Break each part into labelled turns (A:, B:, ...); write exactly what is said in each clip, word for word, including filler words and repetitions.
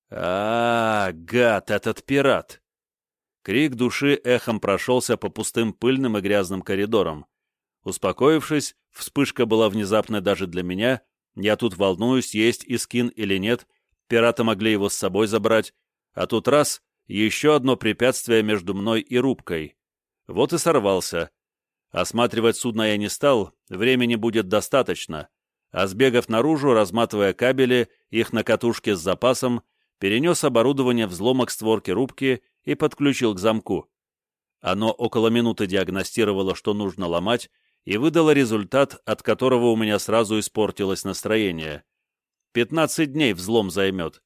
A: А, гад, этот пират! Крик души эхом прошелся по пустым пыльным и грязным коридорам. Успокоившись, вспышка была внезапной даже для меня, я тут волнуюсь, есть Искин или нет, пираты могли его с собой забрать, а тут раз — еще одно препятствие между мной и рубкой. Вот и сорвался. Осматривать судно я не стал, времени будет достаточно, а сбегав наружу, разматывая кабели, их на катушке с запасом, перенес оборудование взлома к створке рубки и подключил к замку. Оно около минуты диагностировало, что нужно ломать, и выдало результат, от которого у меня сразу испортилось настроение. Пятнадцать дней взлом займет.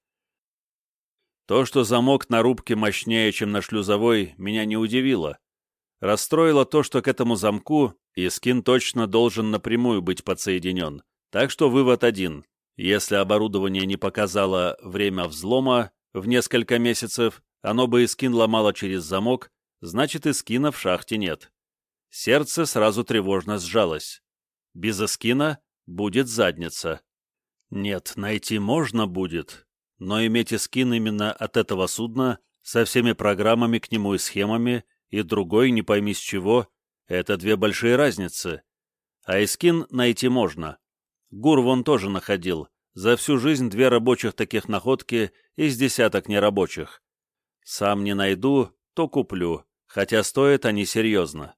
A: То, что замок на рубке мощнее, чем на шлюзовой, меня не удивило. Расстроило то, что к этому замку Искин точно должен напрямую быть подсоединен. Так что вывод один. Если оборудование не показало время взлома в несколько месяцев, оно бы Искин ломало через замок, значит, Искина в шахте нет. Сердце сразу тревожно сжалось. Без Искина будет задница. Нет, найти можно будет, но иметь Искин именно от этого судна, со всеми программами к нему и схемами, и другой, не пойми с чего, это две большие разницы. А Искин найти можно. Гур вон тоже находил. За всю жизнь две рабочих таких находки из десяток нерабочих. Сам не найду, то куплю, хотя стоят они серьезно.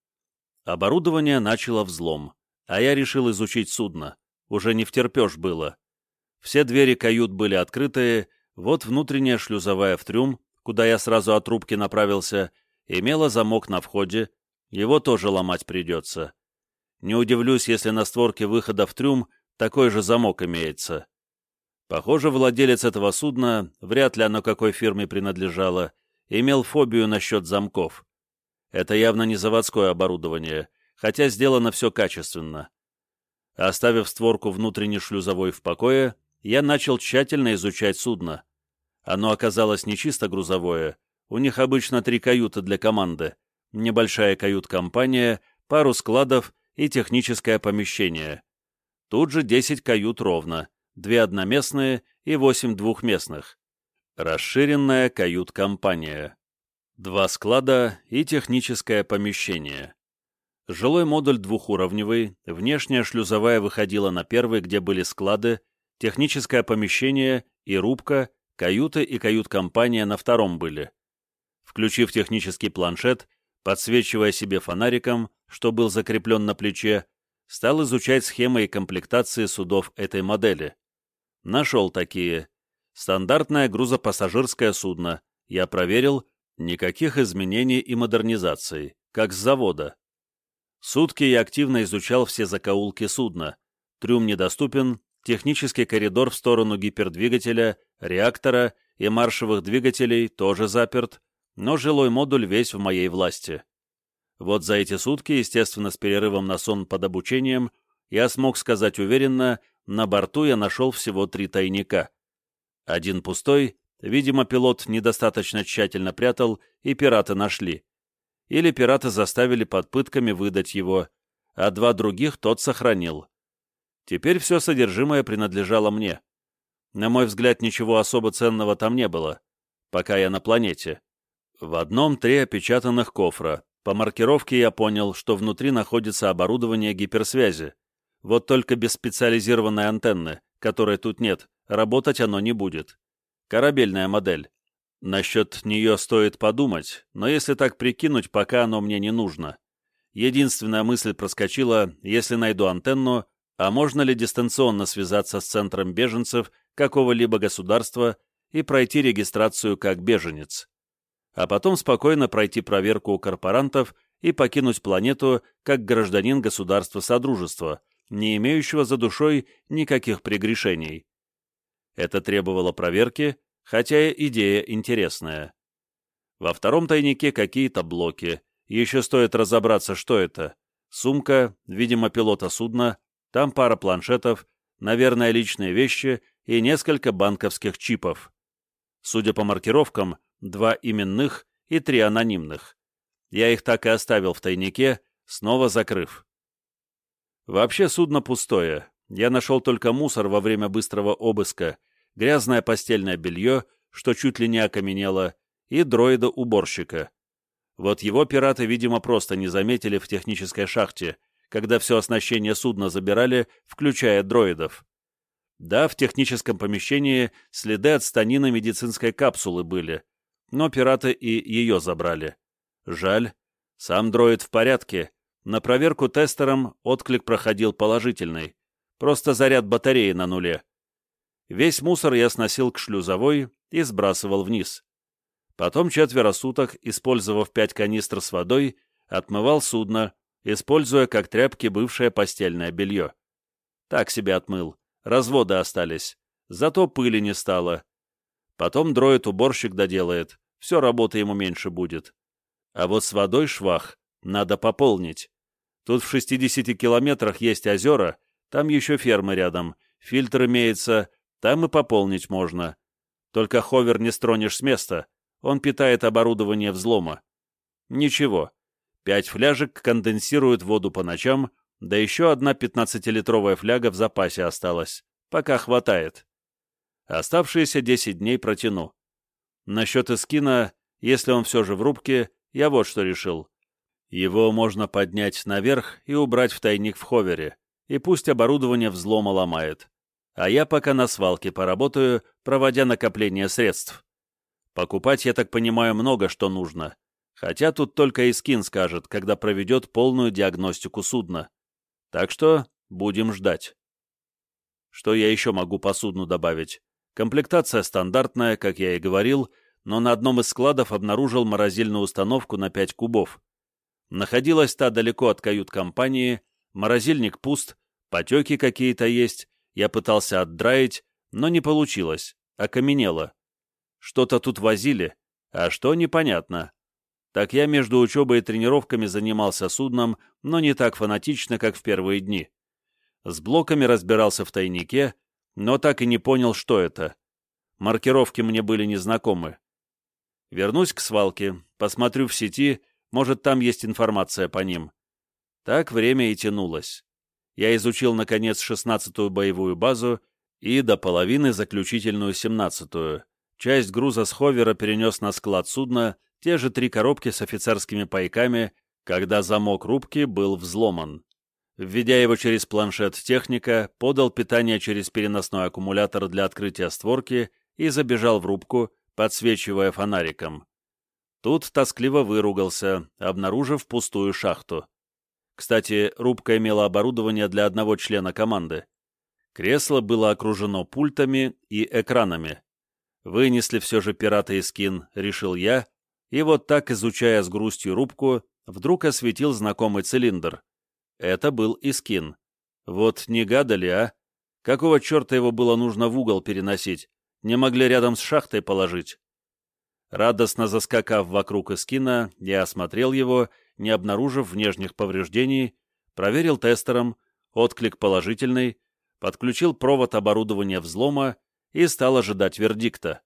A: Оборудование начало взлом, а я решил изучить судно. Уже не втерпешь было. Все двери кают были открытые, вот внутренняя шлюзовая в трюм, куда я сразу от рубки направился, имела замок на входе, его тоже ломать придется. Не удивлюсь, если на створке выхода в трюм такой же замок имеется. Похоже, владелец этого судна, вряд ли оно какой фирме принадлежало, имел фобию насчет замков. Это явно не заводское оборудование, хотя сделано все качественно. Оставив створку внутренней шлюзовой в покое, я начал тщательно изучать судно. Оно оказалось не чисто грузовое, у них обычно три каюты для команды, небольшая кают-компания, пару складов и техническое помещение. Тут же десять кают ровно, две одноместные и восемь двухместных. Расширенная кают-компания. Два склада и техническое помещение. Жилой модуль двухуровневый, внешняя шлюзовая выходила на первый, где были склады, техническое помещение и рубка, каюты и кают-компания на втором были. Включив технический планшет, подсвечивая себе фонариком, что был закреплен на плече, стал изучать схемы и комплектации судов этой модели. Нашел такие. Стандартное грузопассажирское судно. Я проверил, никаких изменений и модернизаций, как с завода. Сутки я активно изучал все закоулки судна. Трюм недоступен, технический коридор в сторону гипердвигателя, реактора и маршевых двигателей тоже заперт, но жилой модуль весь в моей власти. Вот за эти сутки, естественно, с перерывом на сон под обучением, я смог сказать уверенно, на борту я нашел всего три тайника. Один пустой, видимо, пилот недостаточно тщательно прятал, и пираты нашли. Или пираты заставили под пытками выдать его, а два других тот сохранил. Теперь все содержимое принадлежало мне. На мой взгляд, ничего особо ценного там не было, пока я на планете. В одном три опечатанных кофра. По маркировке я понял, что внутри находится оборудование гиперсвязи. Вот только без специализированной антенны, которой тут нет, работать оно не будет. Корабельная модель. Насчет нее стоит подумать, но если так прикинуть, пока оно мне не нужно. Единственная мысль проскочила, если найду антенну, а можно ли дистанционно связаться с центром беженцев какого-либо государства и пройти регистрацию как беженец. А потом спокойно пройти проверку у корпорантов и покинуть планету как гражданин государства Содружества, не имеющего за душой никаких прегрешений. Это требовало проверки, хотя и идея интересная. Во втором тайнике какие-то блоки, еще стоит разобраться, что это. Сумка, видимо, пилота судна, там пара планшетов, наверное, личные вещи и несколько банковских чипов. Судя по маркировкам, два именных и три анонимных. Я их так и оставил в тайнике, снова закрыв. Вообще судно пустое. Я нашел только мусор во время быстрого обыска. грязное постельное белье, что чуть ли не окаменело, и дроида-уборщика. Вот его пираты, видимо, просто не заметили в технической шахте, когда все оснащение судна забирали, включая дроидов. Да, в техническом помещении следы от станины медицинской капсулы были, но пираты и ее забрали. Жаль. Сам дроид в порядке. На проверку тестером отклик проходил положительный. Просто заряд батареи на нуле. Весь мусор я сносил к шлюзовой и сбрасывал вниз. Потом четверо суток, использовав пять канистр с водой, отмывал судно, используя как тряпки бывшее постельное белье. Так себе отмыл. Разводы остались. Зато пыли не стало. Потом дроид-уборщик доделает. Все работы ему меньше будет. А вот с водой швах надо пополнить. Тут в шестидесяти километрах есть озера, там еще фермы рядом, фильтр имеется, там и пополнить можно. Только ховер не стронешь с места, он питает оборудование взлома. Ничего, пять фляжек конденсируют воду по ночам, да еще одна пятнадцатилитровая фляга в запасе осталась, пока хватает. Оставшиеся десять дней протяну. Насчет эскина, если он все же в рубке, я вот что решил. Его можно поднять наверх и убрать в тайник в ховере, и пусть оборудование взлома ломает. А я пока на свалке поработаю, проводя накопление средств. Покупать, я так понимаю, много что нужно. Хотя тут только эскин скажет, когда проведет полную диагностику судна. Так что будем ждать. Что я еще могу по судну добавить? Комплектация стандартная, как я и говорил, но на одном из складов обнаружил морозильную установку на пять кубов. Находилась та далеко от кают-компании, морозильник пуст, потеки какие-то есть, я пытался отдраить, но не получилось, окаменело. Что-то тут возили, а что непонятно. Так я между учебой и тренировками занимался судном, но не так фанатично, как в первые дни. С блоками разбирался в тайнике, но так и не понял, что это. Маркировки мне были незнакомы. Вернусь к свалке, посмотрю в сети, может, там есть информация по ним. Так время и тянулось. Я изучил, наконец, шестнадцатую боевую базу и до половины заключительную семнадцатую. Часть груза с ховера перенес на склад судна, те же три коробки с офицерскими пайками, когда замок рубки был взломан. Введя его через планшет техника, подал питание через переносной аккумулятор для открытия створки и забежал в рубку, подсвечивая фонариком. Тут тоскливо выругался, обнаружив пустую шахту. Кстати, рубка имела оборудование для одного члена команды. Кресло было окружено пультами и экранами. Вынесли все же пираты эскин, решил я, и вот так, изучая с грустью рубку, вдруг осветил знакомый цилиндр. Это был эскин. Вот не гадали, а? Какого черта его было нужно в угол переносить? Не могли рядом с шахтой положить? Радостно заскакав вокруг эскина, я осмотрел его, не обнаружив внешних повреждений, проверил тестером, отклик положительный, подключил провод оборудования взлома и стал ожидать вердикта.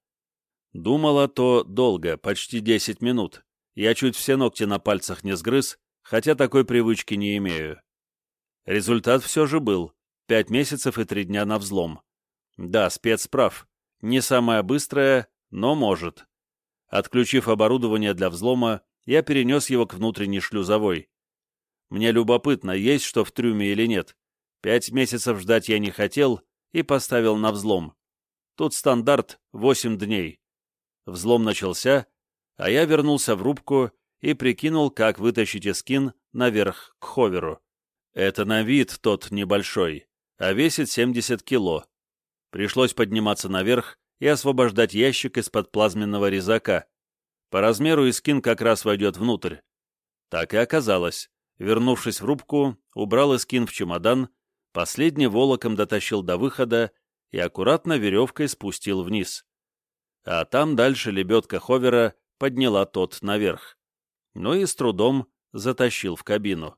A: Думала то долго, почти десять минут. Я чуть все ногти на пальцах не сгрыз, хотя такой привычки не имею. Результат все же был. Пять месяцев и три дня на взлом. Да, спец прав. Не самая быстрая, но может. Отключив оборудование для взлома, я перенес его к внутренней шлюзовой. Мне любопытно, есть что в трюме или нет. Пять месяцев ждать я не хотел и поставил на взлом. Тут стандарт восемь дней. Взлом начался, а я вернулся в рубку и прикинул, как вытащить эскин наверх к ховеру. Это на вид тот небольшой, а весит семьдесят кило. Пришлось подниматься наверх и освобождать ящик из-под плазменного резака. По размеру эскин как раз войдет внутрь. Так и оказалось. Вернувшись в рубку, убрал эскин в чемодан, последний волоком дотащил до выхода и аккуратно веревкой спустил вниз. А там дальше лебедка ховера подняла тот наверх. Ну и с трудом затащил в кабину.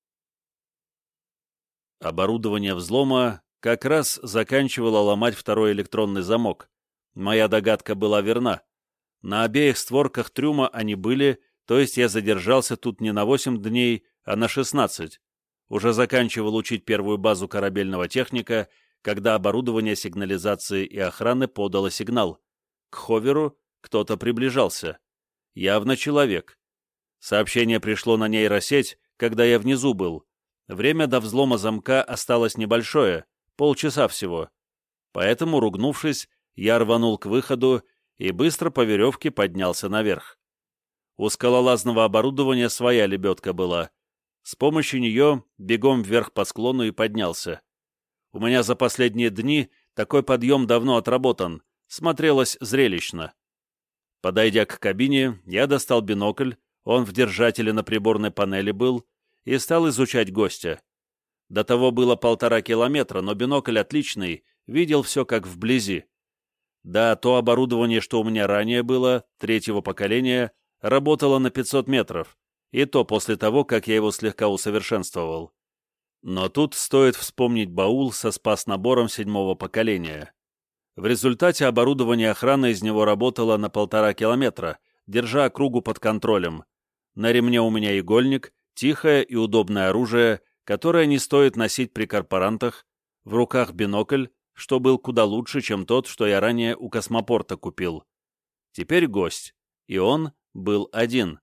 A: Оборудование взлома как раз заканчивало ломать второй электронный замок. Моя догадка была верна. На обеих створках трюма они были, то есть я задержался тут не на восемь дней, а на шестнадцать. Уже заканчивал учить первую базу корабельного техника, когда оборудование сигнализации и охраны подало сигнал. К ховеру кто-то приближался. Явно человек. Сообщение пришло на нейросеть, когда я внизу был. Время до взлома замка осталось небольшое, полчаса всего. Поэтому, ругнувшись, я рванул к выходу и быстро по веревке поднялся наверх. У скалолазного оборудования своя лебедка была. С помощью нее бегом вверх по склону и поднялся. У меня за последние дни такой подъем давно отработан, смотрелось зрелищно. Подойдя к кабине, я достал бинокль, он в держателе на приборной панели был, и стал изучать гостя. До того было полтора километра, но бинокль отличный, видел все как вблизи. Да, то оборудование, что у меня ранее было, третьего поколения, работало на пятьсот метров, и то после того, как я его слегка усовершенствовал. Но тут стоит вспомнить баул со спас-набором седьмого поколения. В результате оборудование охраны из него работало на полтора километра, держа округу под контролем. На ремне у меня игольник, тихое и удобное оружие, которое не стоит носить при корпорантах, в руках бинокль, что был куда лучше, чем тот, что я ранее у космопорта купил. Теперь гость, и он был один.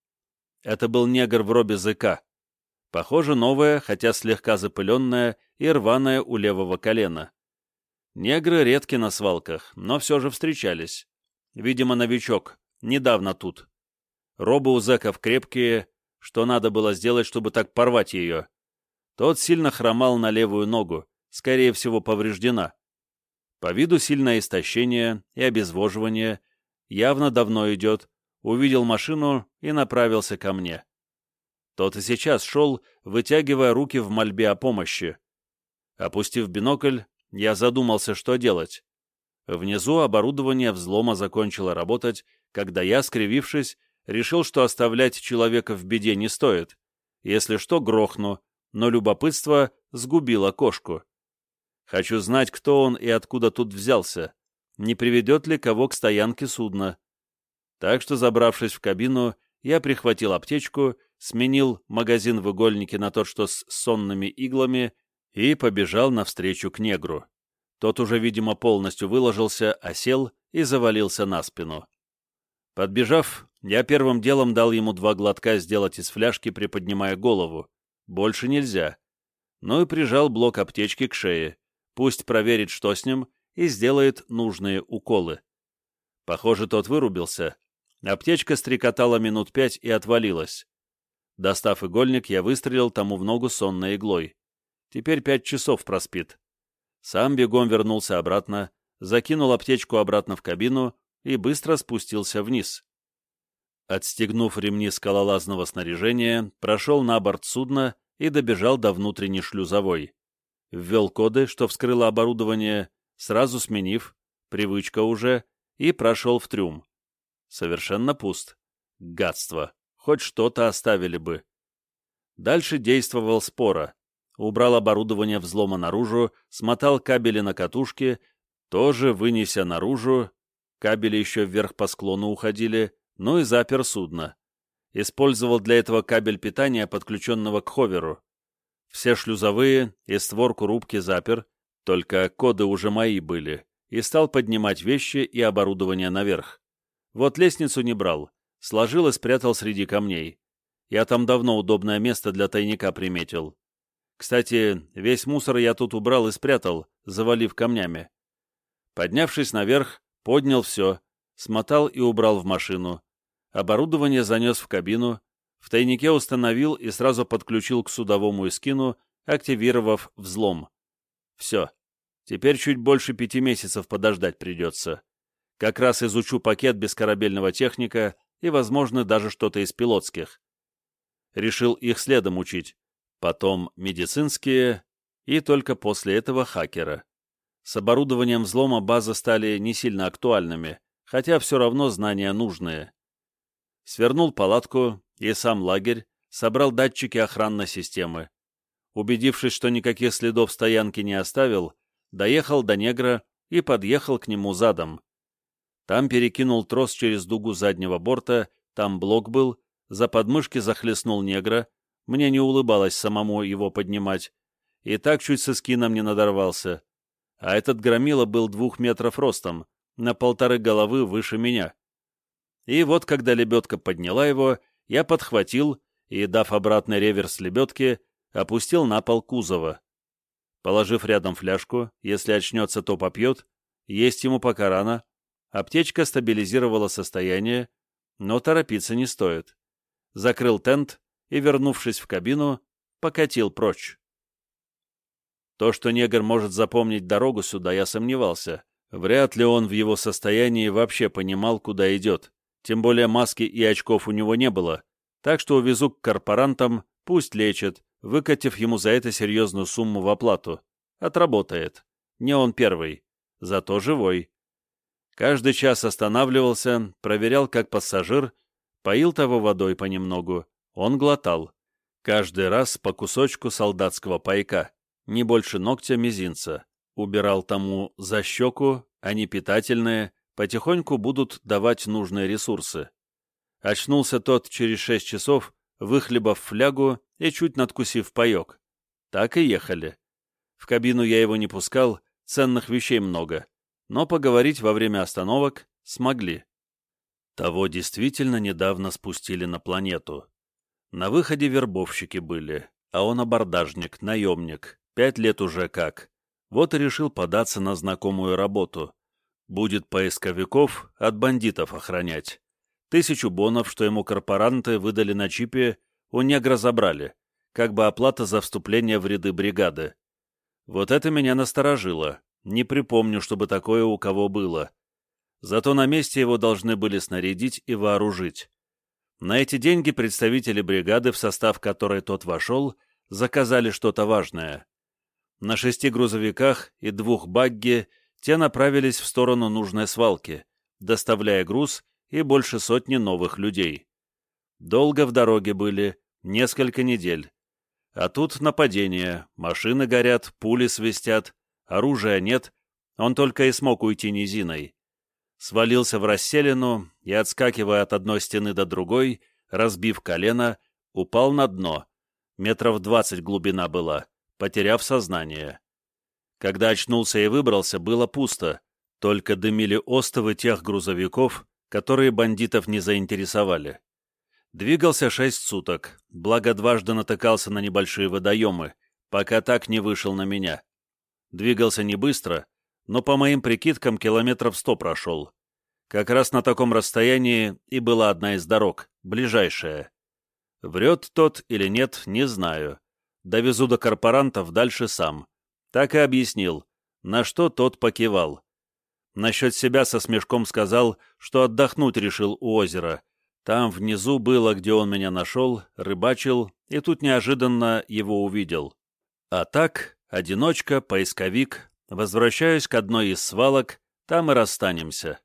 A: Это был негр в робе ЗК. Похоже, новая, хотя слегка запыленная и рваная у левого колена. Негры редки на свалках, но все же встречались. Видимо, новичок, недавно тут. Робы у зэков крепкие, что надо было сделать, чтобы так порвать ее. Тот сильно хромал на левую ногу, скорее всего, повреждена. По виду сильное истощение и обезвоживание, явно давно идет, увидел машину и направился ко мне. Тот и сейчас шел, вытягивая руки в мольбе о помощи. Опустив бинокль, я задумался, что делать. Внизу оборудование взлома закончило работать, когда я, скривившись, решил, что оставлять человека в беде не стоит. Если что, грохну, но любопытство сгубило кошку. Хочу знать, кто он и откуда тут взялся, не приведет ли кого к стоянке судна. Так что, забравшись в кабину, я прихватил аптечку, сменил магазин в игольнике на тот, что с сонными иглами, и побежал навстречу к негру. Тот уже, видимо, полностью выложился, осел и завалился на спину. Подбежав, я первым делом дал ему два глотка сделать из фляжки, приподнимая голову. Больше нельзя. Ну и прижал блок аптечки к шее. Пусть проверит, что с ним, и сделает нужные уколы. Похоже, тот вырубился. Аптечка стрекотала минут пять и отвалилась. Достав игольник, я выстрелил тому в ногу сонной иглой. Теперь пять часов проспит. Сам бегом вернулся обратно, закинул аптечку обратно в кабину и быстро спустился вниз. Отстегнув ремни скалолазного снаряжения, прошел на борт судна и добежал до внутренней шлюзовой. Ввел коды, что вскрыло оборудование, сразу сменив, привычка уже, и прошел в трюм. Совершенно пуст. Гадство. Хоть что-то оставили бы. Дальше действовал споро. Убрал оборудование взлома наружу, смотал кабели на катушке, тоже вынеся наружу, кабели еще вверх по склону уходили, ну и запер судно. Использовал для этого кабель питания, подключенного к ховеру. Все шлюзовые и створку рубки запер, только коды уже мои были, и стал поднимать вещи и оборудование наверх. Вот лестницу не брал, сложил и спрятал среди камней. Я там давно удобное место для тайника приметил. Кстати, весь мусор я тут убрал и спрятал, завалив камнями. Поднявшись наверх, поднял все, смотал и убрал в машину. Оборудование занес в кабину, в тайнике установил и сразу подключил к судовому эскину, активировав взлом. Все. Теперь чуть больше пяти месяцев подождать придется. Как раз изучу пакет бескорабельного техника и, возможно, даже что-то из пилотских. Решил их следом учить. Потом медицинские, и только после этого хакера. С оборудованием взлома базы стали не сильно актуальными, хотя все равно знания нужные. Свернул палатку и сам лагерь, собрал датчики охранной системы. Убедившись, что никаких следов стоянки не оставил, доехал до негра и подъехал к нему задом. Там перекинул трос через дугу заднего борта, там блок был, за подмышки захлестнул негра, мне не улыбалось самому его поднимать, и так чуть с эскином не надорвался. а этот громила был двух метров ростом, на полторы головы выше меня. И вот, когда лебедка подняла его, я подхватил и, дав обратный реверс лебедки, опустил на пол кузова. Положив рядом фляжку, если очнется, то попьет, есть ему пока рано, аптечка стабилизировала состояние, но торопиться не стоит. Закрыл тент и, вернувшись в кабину, покатил прочь. То, что негр может запомнить дорогу сюда, я сомневался. Вряд ли он в его состоянии вообще понимал, куда идет. Тем более маски и очков у него не было. Так что увезу к корпорантам, пусть лечат, выкатив ему за это серьезную сумму в оплату. Отработает. Не он первый. Зато живой. Каждый час останавливался, проверял, как пассажир, поил того водой понемногу. Он глотал. Каждый раз по кусочку солдатского пайка, не больше ногтя мизинца. Убирал тому за щеку, они питательные, потихоньку будут давать нужные ресурсы. Очнулся тот через шесть часов, выхлебав флягу и чуть надкусив паек. Так и ехали. В кабину я его не пускал, ценных вещей много, но поговорить во время остановок смогли. Того действительно недавно спустили на планету. На выходе вербовщики были, а он абордажник, наемник, пять лет уже как. Вот и решил податься на знакомую работу. Будет поисковиков от бандитов охранять. Тысячу бонов, что ему корпоранты выдали на чипе, у негра забрали, как бы оплата за вступление в ряды бригады. Вот это меня насторожило. Не припомню, чтобы такое у кого было. Зато на месте его должны были снарядить и вооружить. На эти деньги представители бригады, в состав которой тот вошел, заказали что-то важное. На шести грузовиках и двух багги те направились в сторону нужной свалки, доставляя груз и больше сотни новых людей. Долго в дороге были, несколько недель. А тут нападение, машины горят, пули свистят, оружия нет, он только и смог уйти низиной. Свалился в расселину и, отскакивая от одной стены до другой, разбив колено, упал на дно. Метров двадцать глубина была, потеряв сознание. Когда очнулся и выбрался, было пусто, только дымили остовы тех грузовиков, которые бандитов не заинтересовали. Двигался шесть суток, благо дважды натыкался на небольшие водоемы, пока так не вышел на меня. Двигался не быстро, но по моим прикидкам километров сто прошел. Как раз на таком расстоянии и была одна из дорог, ближайшая. Врет тот или нет, не знаю. Довезу до корпорантов дальше сам. Так и объяснил, на что тот покивал. Насчет себя со смешком сказал, что отдохнуть решил у озера. Там внизу было, где он меня нашел, рыбачил, и тут неожиданно его увидел. А так, одиночка, поисковик, возвращаюсь к одной из свалок, там и расстанемся.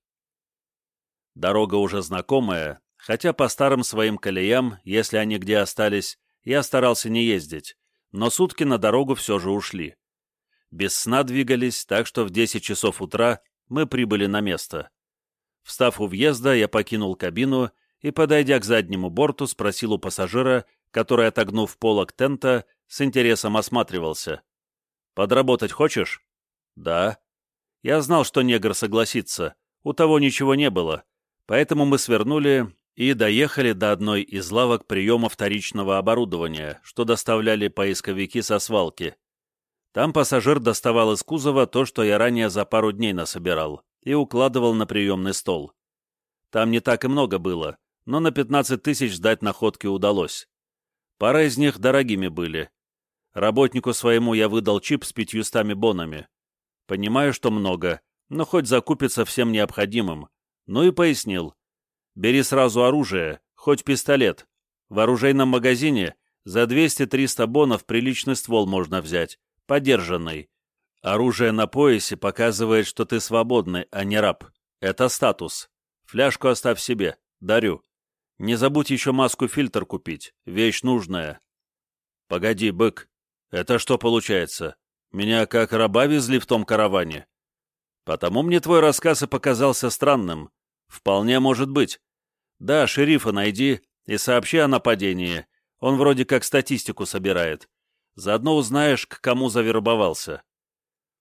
A: Дорога уже знакомая, хотя по старым своим колеям, если они где остались, я старался не ездить, но сутки на дорогу все же ушли. Без сна двигались, так что в десять часов утра мы прибыли на место. Встав у въезда, я покинул кабину и, подойдя к заднему борту, спросил у пассажира, который, отогнув полог тента, с интересом осматривался. «Подработать хочешь?» «Да». Я знал, что негр согласится, у того ничего не было, поэтому мы свернули и доехали до одной из лавок приема вторичного оборудования, что доставляли поисковики со свалки. Там пассажир доставал из кузова то, что я ранее за пару дней насобирал, и укладывал на приемный стол. Там не так и много было, но на пятнадцать тысяч сдать находки удалось. Пара из них дорогими были. Работнику своему я выдал чип с пятьюстами бонами. Понимаю, что много, но хоть закупится всем необходимым. Ну и пояснил. Бери сразу оружие, хоть пистолет. В оружейном магазине за двести-триста бонов приличный ствол можно взять, подержанный. Оружие на поясе показывает, что ты свободный, а не раб. Это статус. Фляжку оставь себе, дарю. Не забудь еще маску-фильтр купить, вещь нужная. Погоди, бык, это что получается? Меня как раба везли в том караване? Потому мне твой рассказ и показался странным. Вполне может быть. Да, шерифа найди и сообщи о нападении. Он вроде как статистику собирает. Заодно узнаешь, к кому завербовался.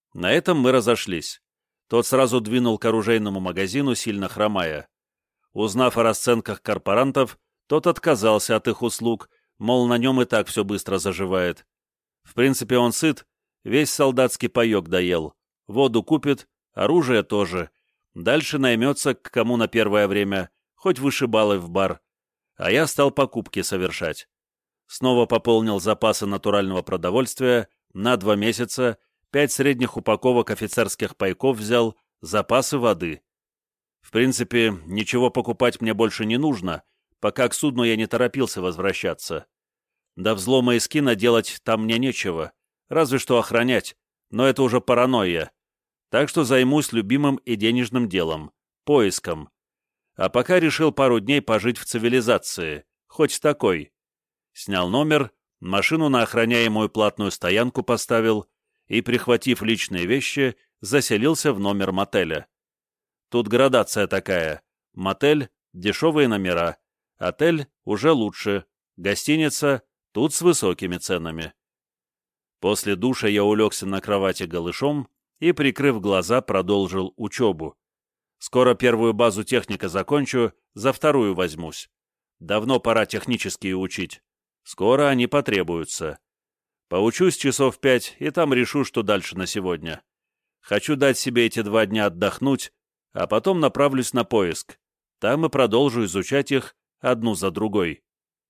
A: На этом мы разошлись. Тот сразу двинул к оружейному магазину, сильно хромая. Узнав о расценках корпорантов, тот отказался от их услуг, мол, на нем и так все быстро заживает. В принципе, он сыт, весь солдатский паек доел, воду купит, оружие тоже. Дальше наймется к кому на первое время, хоть вышибалой в бар. А я стал покупки совершать. Снова пополнил запасы натурального продовольствия на два месяца, пять средних упаковок офицерских пайков взял, запасы воды. В принципе, ничего покупать мне больше не нужно, пока к судну я не торопился возвращаться. До взлома Искина делать там мне нечего, разве что охранять, но это уже паранойя. Так что займусь любимым и денежным делом — поиском. А пока решил пару дней пожить в цивилизации, хоть такой. Снял номер, машину на охраняемую платную стоянку поставил и, прихватив личные вещи, заселился в номер мотеля. Тут градация такая. Мотель — дешевые номера, отель — уже лучше, гостиница — тут с высокими ценами. После душа я улегся на кровати голышом и, прикрыв глаза, продолжил учебу. Скоро первую базу техника закончу, за вторую возьмусь. Давно пора технические учить. Скоро они потребуются. Поучусь часов пять, и там решу, что дальше на сегодня. Хочу дать себе эти два дня отдохнуть, а потом направлюсь на поиск. Там и продолжу изучать их одну за другой.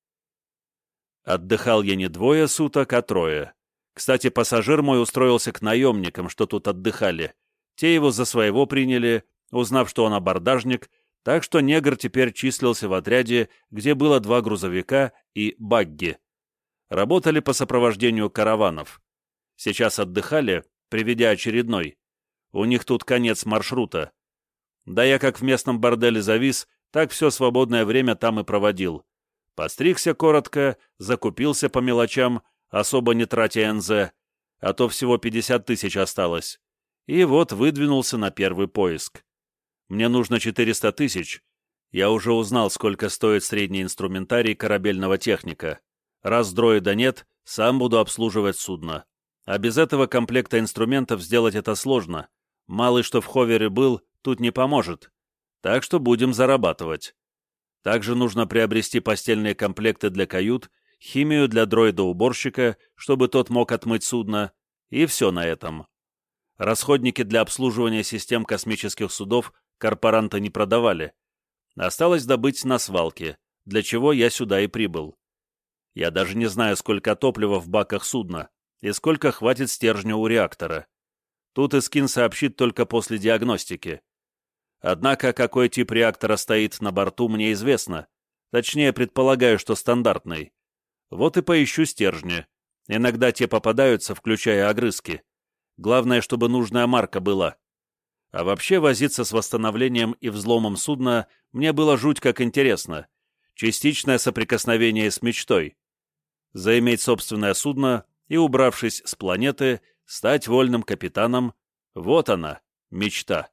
A: Отдыхал я не двое суток, а трое. Кстати, пассажир мой устроился к наемникам, что тут отдыхали. Те его за своего приняли, узнав, что он абордажник, так что негр теперь числился в отряде, где было два грузовика и багги. Работали по сопровождению караванов. Сейчас отдыхали, приведя очередной. У них тут конец маршрута. Да я как в местном борделе завис, так все свободное время там и проводил. Постригся коротко, закупился по мелочам, особо не тратя эн зэ, а то всего пятьдесят тысяч осталось. И вот выдвинулся на первый поиск. Мне нужно четыреста тысяч. Я уже узнал, сколько стоит средний инструментарий корабельного техника. Раз дроида нет, сам буду обслуживать судно. А без этого комплекта инструментов сделать это сложно. Малый, что в ховере был, тут не поможет. Так что будем зарабатывать. Также нужно приобрести постельные комплекты для кают, химию для дроида-уборщика, чтобы тот мог отмыть судно, и все на этом. Расходники для обслуживания систем космических судов корпоранты не продавали. Осталось добыть на свалке, для чего я сюда и прибыл. Я даже не знаю, сколько топлива в баках судна и сколько хватит стержня у реактора. Тут Искин сообщит только после диагностики. Однако, какой тип реактора стоит на борту, мне известно. Точнее, предполагаю, что стандартный. Вот и поищу стержни. Иногда те попадаются, включая огрызки. Главное, чтобы нужная марка была. А вообще возиться с восстановлением и взломом судна мне было жуть как интересно. Частичное соприкосновение с мечтой. Заиметь собственное судно и, убравшись с планеты, стать вольным капитаном — вот она, мечта.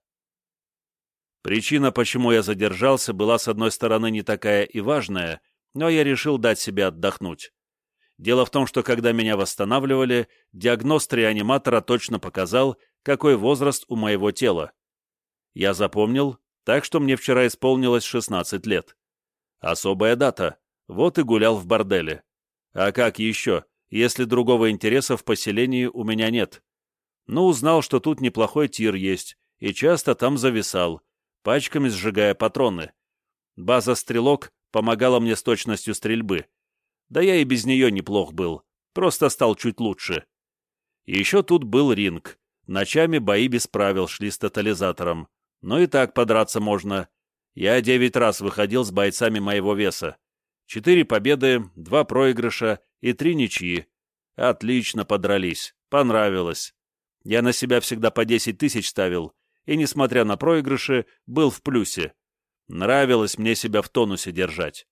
A: Причина, почему я задержался, была, с одной стороны, не такая и важная, но я решил дать себе отдохнуть. Дело в том, что когда меня восстанавливали, диагност реаниматора точно показал, какой возраст у моего тела. Я запомнил, так что мне вчера исполнилось шестнадцать лет. Особая дата, вот и гулял в борделе. А как еще, если другого интереса в поселении у меня нет? Ну, узнал, что тут неплохой тир есть, и часто там зависал, пачками сжигая патроны. База «Стрелок» помогала мне с точностью стрельбы. Да я и без нее неплох был, просто стал чуть лучше. И еще тут был ринг. Ночами бои без правил шли с тотализатором. Но и так подраться можно. Я девять раз выходил с бойцами моего веса. Четыре победы, два проигрыша и три ничьи. Отлично подрались, понравилось. Я на себя всегда по десять тысяч ставил, и, несмотря на проигрыши, был в плюсе. Нравилось мне себя в тонусе держать.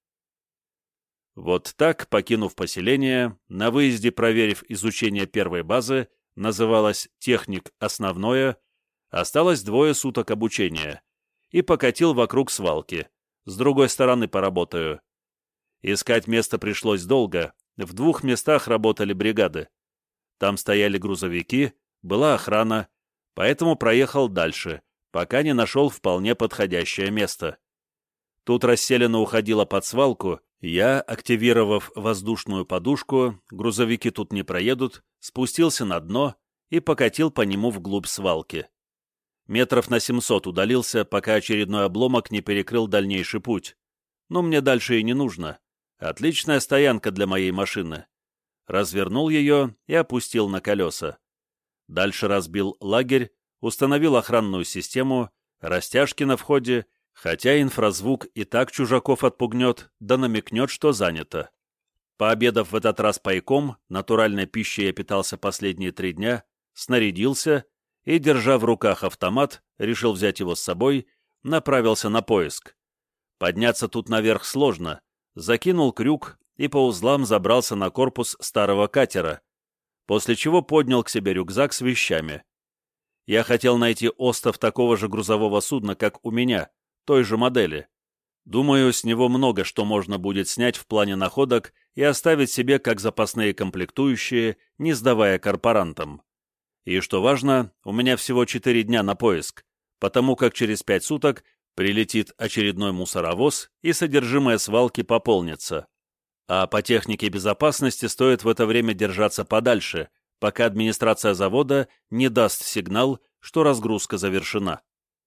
A: Вот так, покинув поселение, на выезде проверив изучение первой базы, называлась «Техник основное», осталось двое суток обучения, и покатил вокруг свалки. С другой стороны поработаю. Искать место пришлось долго, в двух местах работали бригады. Там стояли грузовики, была охрана, поэтому проехал дальше, пока не нашел вполне подходящее место. Тут расселена уходила под свалку, я, активировав воздушную подушку, грузовики тут не проедут, спустился на дно и покатил по нему вглубь свалки. Метров на семьсот удалился, пока очередной обломок не перекрыл дальнейший путь. Но мне дальше и не нужно. Отличная стоянка для моей машины. Развернул ее и опустил на колеса. Дальше разбил лагерь, установил охранную систему, растяжки на входе, хотя инфразвук и так чужаков отпугнет, да намекнет, что занято. Пообедав в этот раз пайком, натуральной пищей я питался последние три дня, снарядился и, держа в руках автомат, решил взять его с собой, направился на поиск. Подняться тут наверх сложно, закинул крюк и по узлам забрался на корпус старого катера, после чего поднял к себе рюкзак с вещами. Я хотел найти остов такого же грузового судна, как у меня, той же модели. Думаю, с него много что можно будет снять в плане находок и оставить себе как запасные комплектующие, не сдавая корпорантам. И что важно, у меня всего четыре дня на поиск, потому как через пять суток прилетит очередной мусоровоз и содержимое свалки пополнится. А по технике безопасности стоит в это время держаться подальше, пока администрация завода не даст сигнал, что разгрузка завершена.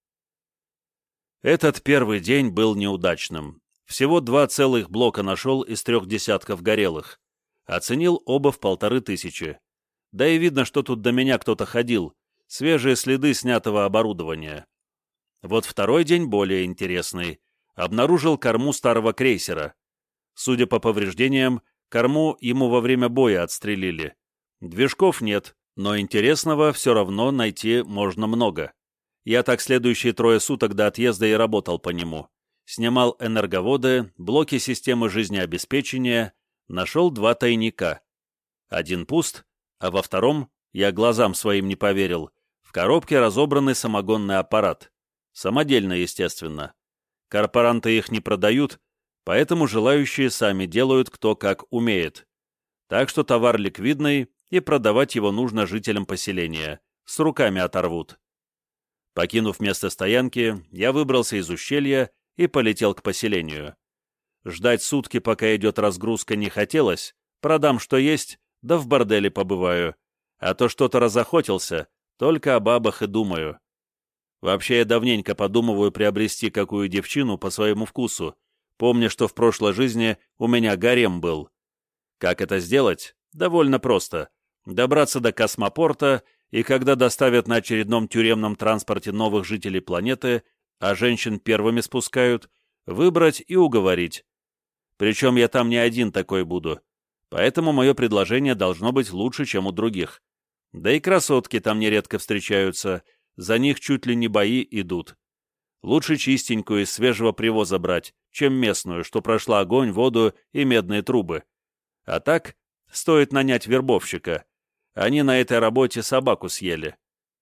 A: Этот первый день был неудачным. Всего два целых блока нашел из трех десятков горелых. Оценил оба в полторы тысячи. Да и видно, что тут до меня кто-то ходил. Свежие следы снятого оборудования. Вот второй день более интересный. Обнаружил корму старого крейсера. Судя по повреждениям, корму ему во время боя отстрелили. Движков нет, но интересного все равно найти можно много. Я так следующие трое суток до отъезда и работал по нему. Снимал энерговоды, блоки системы жизнеобеспечения, нашел два тайника. Один пуст, а во втором, я глазам своим не поверил, в коробке разобранный самогонный аппарат. Самодельный, естественно. Корпоранты их не продают, поэтому желающие сами делают кто как умеет. Так что товар ликвидный, и продавать его нужно жителям поселения. С руками оторвут. Покинув место стоянки, я выбрался из ущелья и полетел к поселению. Ждать сутки, пока идет разгрузка, не хотелось. Продам, что есть, да в борделе побываю. А то что-то разохотился, только о бабах и думаю. Вообще, я давненько подумываю приобрести какую девчину по своему вкусу, помня, что в прошлой жизни у меня гарем был. Как это сделать? Довольно просто. Добраться до космопорта, и когда доставят на очередном тюремном транспорте новых жителей планеты, а женщин первыми спускают, выбрать и уговорить. Причем я там не один такой буду, поэтому мое предложение должно быть лучше, чем у других. Да и красотки там нередко встречаются, за них чуть ли не бои идут. Лучше чистенькую из свежего привоза брать, чем местную, что прошла огонь, воду и медные трубы. А так, стоит нанять вербовщика. Они на этой работе собаку съели.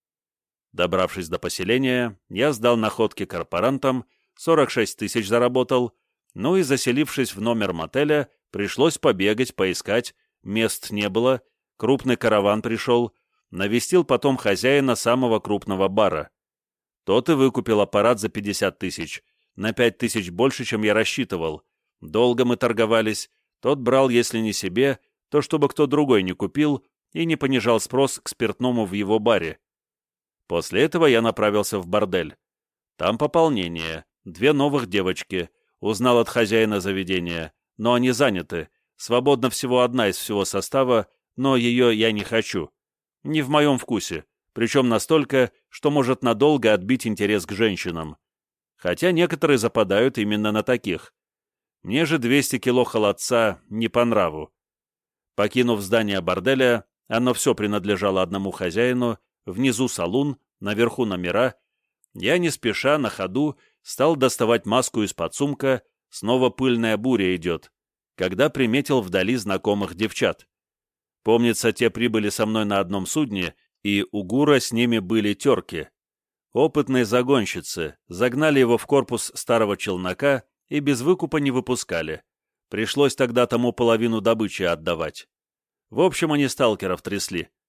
A: Добравшись до поселения, я сдал находки корпорантам, сорок шесть тысяч заработал, ну и, заселившись в номер мотеля, пришлось побегать, поискать, мест не было, крупный караван пришел, навестил потом хозяина самого крупного бара. Тот и выкупил аппарат за пятьдесят тысяч, на пять тысяч больше, чем я рассчитывал. Долго мы торговались, тот брал, если не себе, то чтобы кто другой не купил и не понижал спрос к спиртному в его баре. После этого я направился в бордель. Там пополнение, две новых девочки, узнал от хозяина заведения, но они заняты, свободна всего одна из всего состава, но ее я не хочу. Не в моем вкусе, причем настолько, что может надолго отбить интерес к женщинам. Хотя некоторые западают именно на таких. Мне же двести кило холодца не по нраву. Покинув здание борделя, оно все принадлежало одному хозяину, внизу салун, наверху номера, я не спеша, на ходу, стал доставать маску из-под сумка, снова пыльная буря идет, когда приметил вдали знакомых девчат. Помнится, те прибыли со мной на одном судне, и у Гура с ними были терки. Опытные загонщицы загнали его в корпус старого челнока и без выкупа не выпускали. Пришлось тогда тому половину добычи отдавать. В общем, они сталкеров трясли.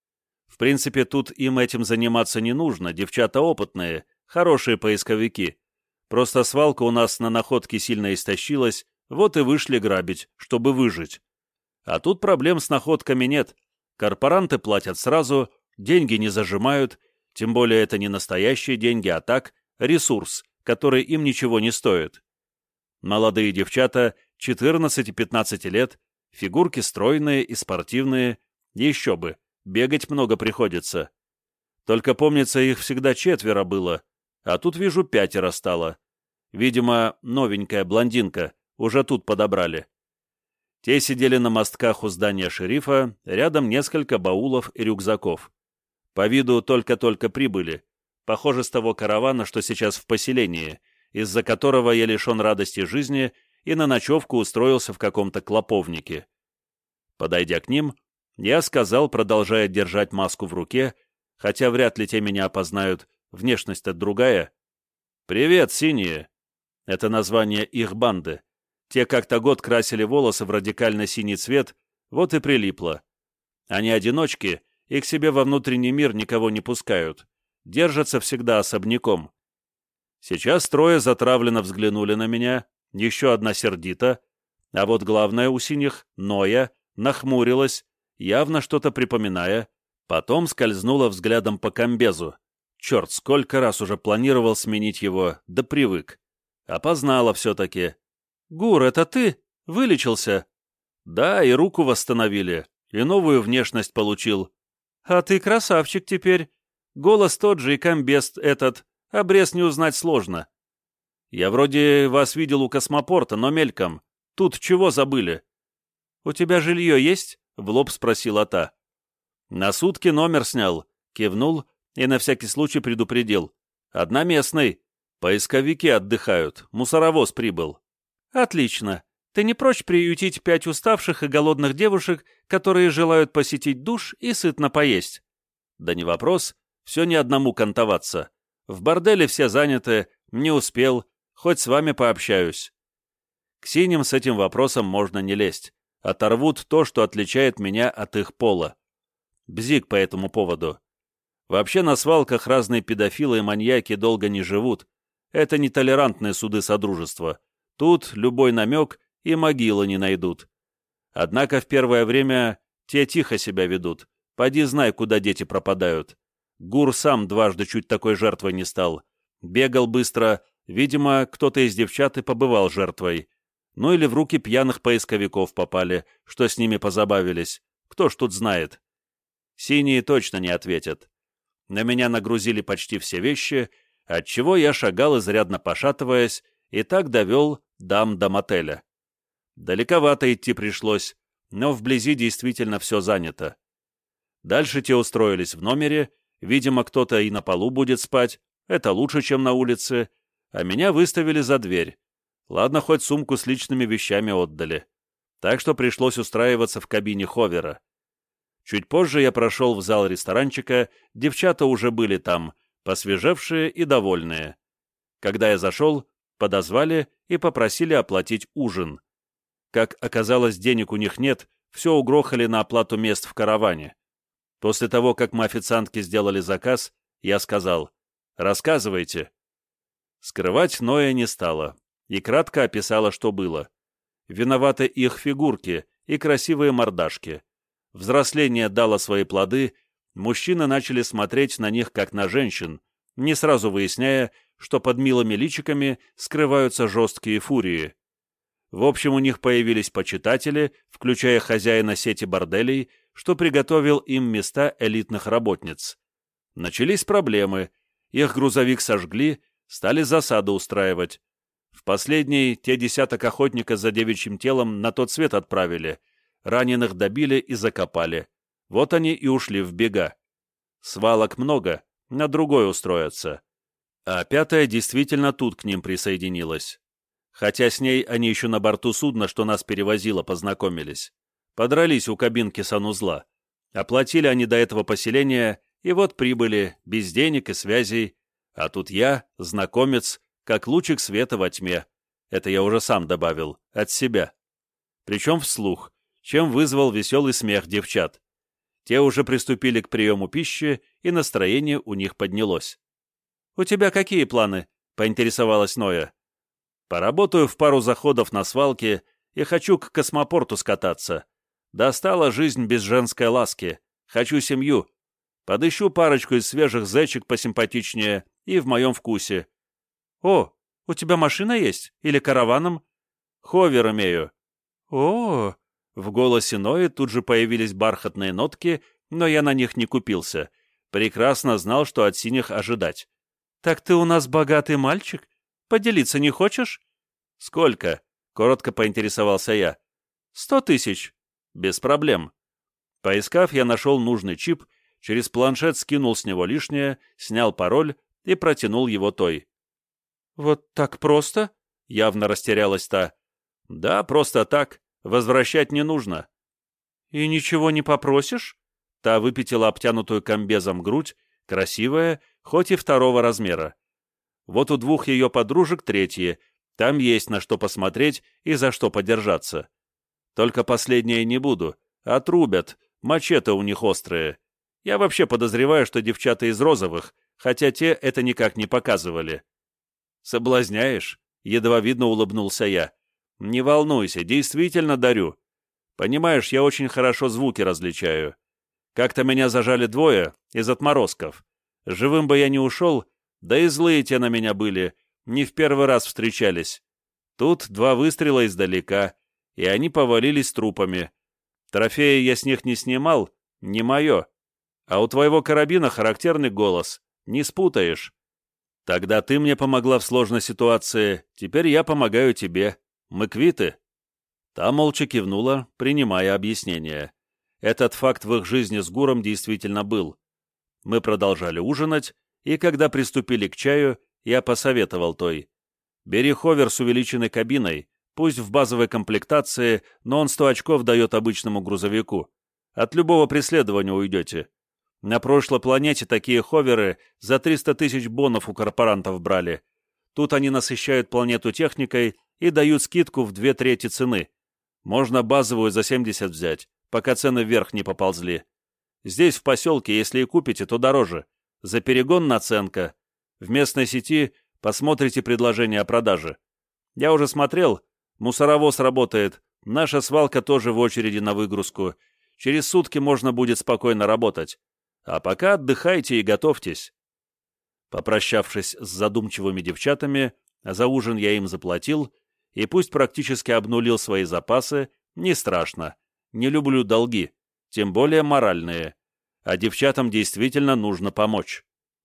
A: В принципе, тут им этим заниматься не нужно, девчата опытные, хорошие поисковики. Просто свалка у нас на находке сильно истощилась, вот и вышли грабить, чтобы выжить. А тут проблем с находками нет. Корпоранты платят сразу, деньги не зажимают, тем более это не настоящие деньги, а так, ресурс, который им ничего не стоит. Молодые девчата, четырнадцати-пятнадцати лет, фигурки стройные и спортивные, еще бы, бегать много приходится. Только, помнится, их всегда четверо было, а тут, вижу, пятеро стало. Видимо, новенькая блондинка, уже тут подобрали. Те сидели на мостках у здания шерифа, рядом несколько баулов и рюкзаков. По виду только-только прибыли, похоже, с того каравана, что сейчас в поселении, из-за которого я лишен радости жизни и на ночевку устроился в каком-то клоповнике. Подойдя к ним, я сказал, продолжая держать маску в руке, хотя вряд ли те меня опознают, внешность-то другая. «Привет, синие!» Это название их банды. Те как-то год красили волосы в радикально-синий цвет, вот и прилипло. Они одиночки и к себе во внутренний мир никого не пускают, держатся всегда особняком. Сейчас трое затравленно взглянули на меня, еще одна сердита, а вот главная у синих, Ноя, нахмурилась, явно что-то припоминая, потом скользнула взглядом по комбезу. Черт, сколько раз уже планировал сменить его, да привык. Опознала все-таки. «Гур, это ты? Вылечился?» «Да, и руку восстановили, и новую внешность получил». «А ты красавчик теперь. Голос тот же и комбез этот, обрез не узнать сложно». «Я вроде вас видел у космопорта, но мельком. Тут чего забыли?» «У тебя жилье есть?» — в лоб спросила та. «На сутки номер снял», — кивнул и на всякий случай предупредил. «Одноместный. Поисковики отдыхают, мусоровоз прибыл». «Отлично. Ты не прочь приютить пять уставших и голодных девушек, которые желают посетить душ и сытно поесть?» «Да не вопрос. Все не одному кантоваться. В борделе все заняты, не успел, хоть с вами пообщаюсь». К синим с этим вопросом можно не лезть. Оторвут то, что отличает меня от их пола. Бзик по этому поводу. Вообще на свалках разные педофилы и маньяки долго не живут. Это нетолерантные суды содружества. Тут любой намек и могилы не найдут. Однако в первое время те тихо себя ведут. Поди знай, куда дети пропадают. Гур сам дважды чуть такой жертвой не стал. Бегал быстро, видимо, кто-то из девчат и побывал жертвой. Ну или в руки пьяных поисковиков попали, что с ними позабавились. Кто ж тут знает? Синие точно не ответят. На меня нагрузили почти все вещи, отчего я шагал, изрядно пошатываясь, и так довел дам до мотеля. Далековато идти пришлось, но вблизи действительно все занято. Дальше те устроились в номере, видимо, кто-то и на полу будет спать, это лучше, чем на улице, а меня выставили за дверь. Ладно, хоть сумку с личными вещами отдали. Так что пришлось устраиваться в кабине ховера. Чуть позже я прошел в зал ресторанчика, девчата уже были там, посвежевшие и довольные. Когда я зашел, подозвали и попросили оплатить ужин. Как оказалось, денег у них нет, все угрохали на оплату мест в караване. После того, как мы официантки сделали заказ, я сказал: «Рассказывайте». Скрывать Ноя не стала и кратко описала, что было. Виноваты их фигурки и красивые мордашки. Взросление дало свои плоды, мужчины начали смотреть на них как на женщин, не сразу выясняя, что под милыми личиками скрываются жесткие фурии. В общем, у них появились почитатели, включая хозяина сети борделей, что приготовил им места элитных работниц. Начались проблемы, их грузовик сожгли, стали засады устраивать. В последний те десяток охотника за девичьим телом на тот свет отправили, раненых добили и закопали. Вот они и ушли в бега. Свалок много, на другой устроятся. А пятая действительно тут к ним присоединилась. Хотя с ней они еще на борту судна, что нас перевозило, познакомились. Подрались у кабинки санузла. Оплатили они до этого поселения, и вот прибыли, без денег и связей. А тут я, знакомец, как лучик света во тьме. Это я уже сам добавил, от себя. Причем вслух, чем вызвал веселый смех девчат. Те уже приступили к приему пищи, и настроение у них поднялось. «У тебя какие планы?» — поинтересовалась Ноя. «Поработаю в пару заходов на свалке и хочу к космопорту скататься. Достала жизнь без женской ласки. Хочу семью. Подыщу парочку из свежих зечек посимпатичнее и в моем вкусе». «О, у тебя машина есть? Или караваном?» «Ховер имею». «О!» В голосе Нои тут же появились бархатные нотки, но я на них не купился. Прекрасно знал, что от синих ожидать. «Так ты у нас богатый мальчик? Поделиться не хочешь?» «Сколько?» — коротко поинтересовался я. «Сто тысяч». «Без проблем». Поискав, я нашел нужный чип, через планшет скинул с него лишнее, снял пароль и протянул его той. «Вот так просто?» — явно растерялась та. «Да, просто так. Возвращать не нужно». «И ничего не попросишь?» Та выпятила обтянутую комбезом грудь, красивая, хоть и второго размера. Вот у двух ее подружек третьи, там есть на что посмотреть и за что подержаться. Только последнее не буду, отрубят, мачете у них острые. Я вообще подозреваю, что девчата из розовых, хотя те это никак не показывали. «Соблазняешь?» — едва видно улыбнулся я. «Не волнуйся, действительно дарю. Понимаешь, я очень хорошо звуки различаю. Как-то меня зажали двое из отморозков. Живым бы я не ушел, да и злые те на меня были, не в первый раз встречались. Тут два выстрела издалека, и они повалились трупами. Трофеи я с них не снимал, не мое. А у твоего карабина характерный голос, не спутаешь. Тогда ты мне помогла в сложной ситуации, теперь я помогаю тебе. Мы квиты». Та молча кивнула, принимая объяснение. Этот факт в их жизни с Гуром действительно был. Мы продолжали ужинать, и когда приступили к чаю, я посоветовал той. «Бери ховер с увеличенной кабиной, пусть в базовой комплектации, но он сто очков дает обычному грузовику. От любого преследования уйдете. На прошлой планете такие ховеры за триста тысяч бонов у корпорантов брали. Тут они насыщают планету техникой и дают скидку в две трети цены. Можно базовую за семьдесят взять, пока цены вверх не поползли. Здесь, в поселке, если и купите, то дороже. За перегон наценка. В местной сети посмотрите предложение о продаже. Я уже смотрел, мусоровоз работает, наша свалка тоже в очереди на выгрузку. Через сутки можно будет спокойно работать. А пока отдыхайте и готовьтесь». Попрощавшись с задумчивыми девчатами, за ужин я им заплатил, и пусть практически обнулил свои запасы, не страшно. Не люблю долги, тем более моральные. А девчатам действительно нужно помочь.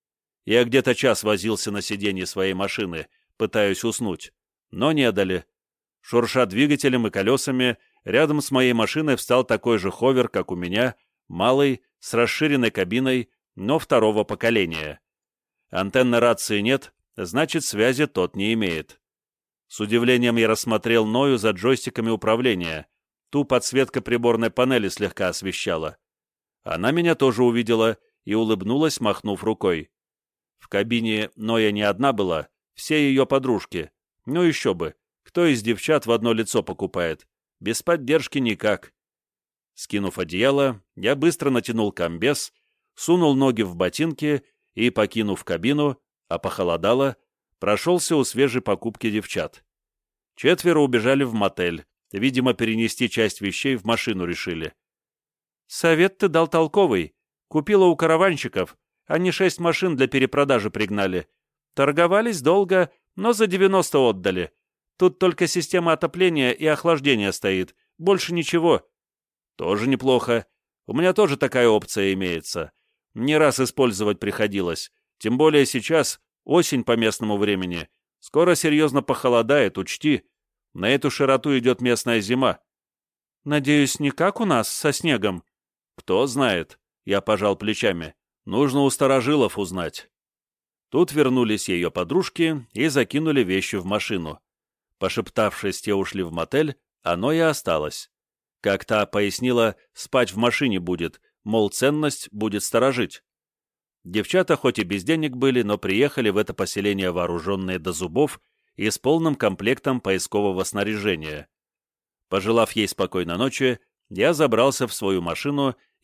A: Я где-то час возился на сиденье своей машины, пытаясь уснуть, но не дали. Шурша двигателем и колесами, рядом с моей машиной встал такой же ховер, как у меня, малый, с расширенной кабиной, но второго поколения. Антенны рации нет, значит, связи тот не имеет. С удивлением я рассмотрел Ною за джойстиками управления. Ту подсветка приборной панели слегка освещала. Она меня тоже увидела и улыбнулась, махнув рукой. В кабине Ноя не одна была, все ее подружки. Ну еще бы, кто из девчат в одно лицо покупает? Без поддержки никак. Скинув одеяло, я быстро натянул комбез, сунул ноги в ботинки и, покинув кабину, а похолодало, прошелся у свежей покупки девчат. Четверо убежали в мотель, видимо, перенести часть вещей в машину решили. «Совет ты дал толковый. Купила у караванщиков. Они шесть машин для перепродажи пригнали. Торговались долго, но за девяносто отдали. Тут только система отопления и охлаждения стоит. Больше ничего». «Тоже неплохо. У меня тоже такая опция имеется. Не раз использовать приходилось. Тем более сейчас осень по местному времени. Скоро серьезно похолодает, учти. На эту широту идет местная зима». «Надеюсь, не как у нас, со снегом?» «Кто знает», — я пожал плечами. «Нужно у старожилов узнать». Тут вернулись ее подружки и закинули вещи в машину. Пошептавшись, те ушли в мотель, оно и осталось. Как та пояснила, спать в машине будет, мол, ценность будет сторожить. Девчата хоть и без денег были, но приехали в это поселение вооруженные до зубов и с полным комплектом поискового снаряжения. Пожелав ей спокойной ночи, я забрался в свою машину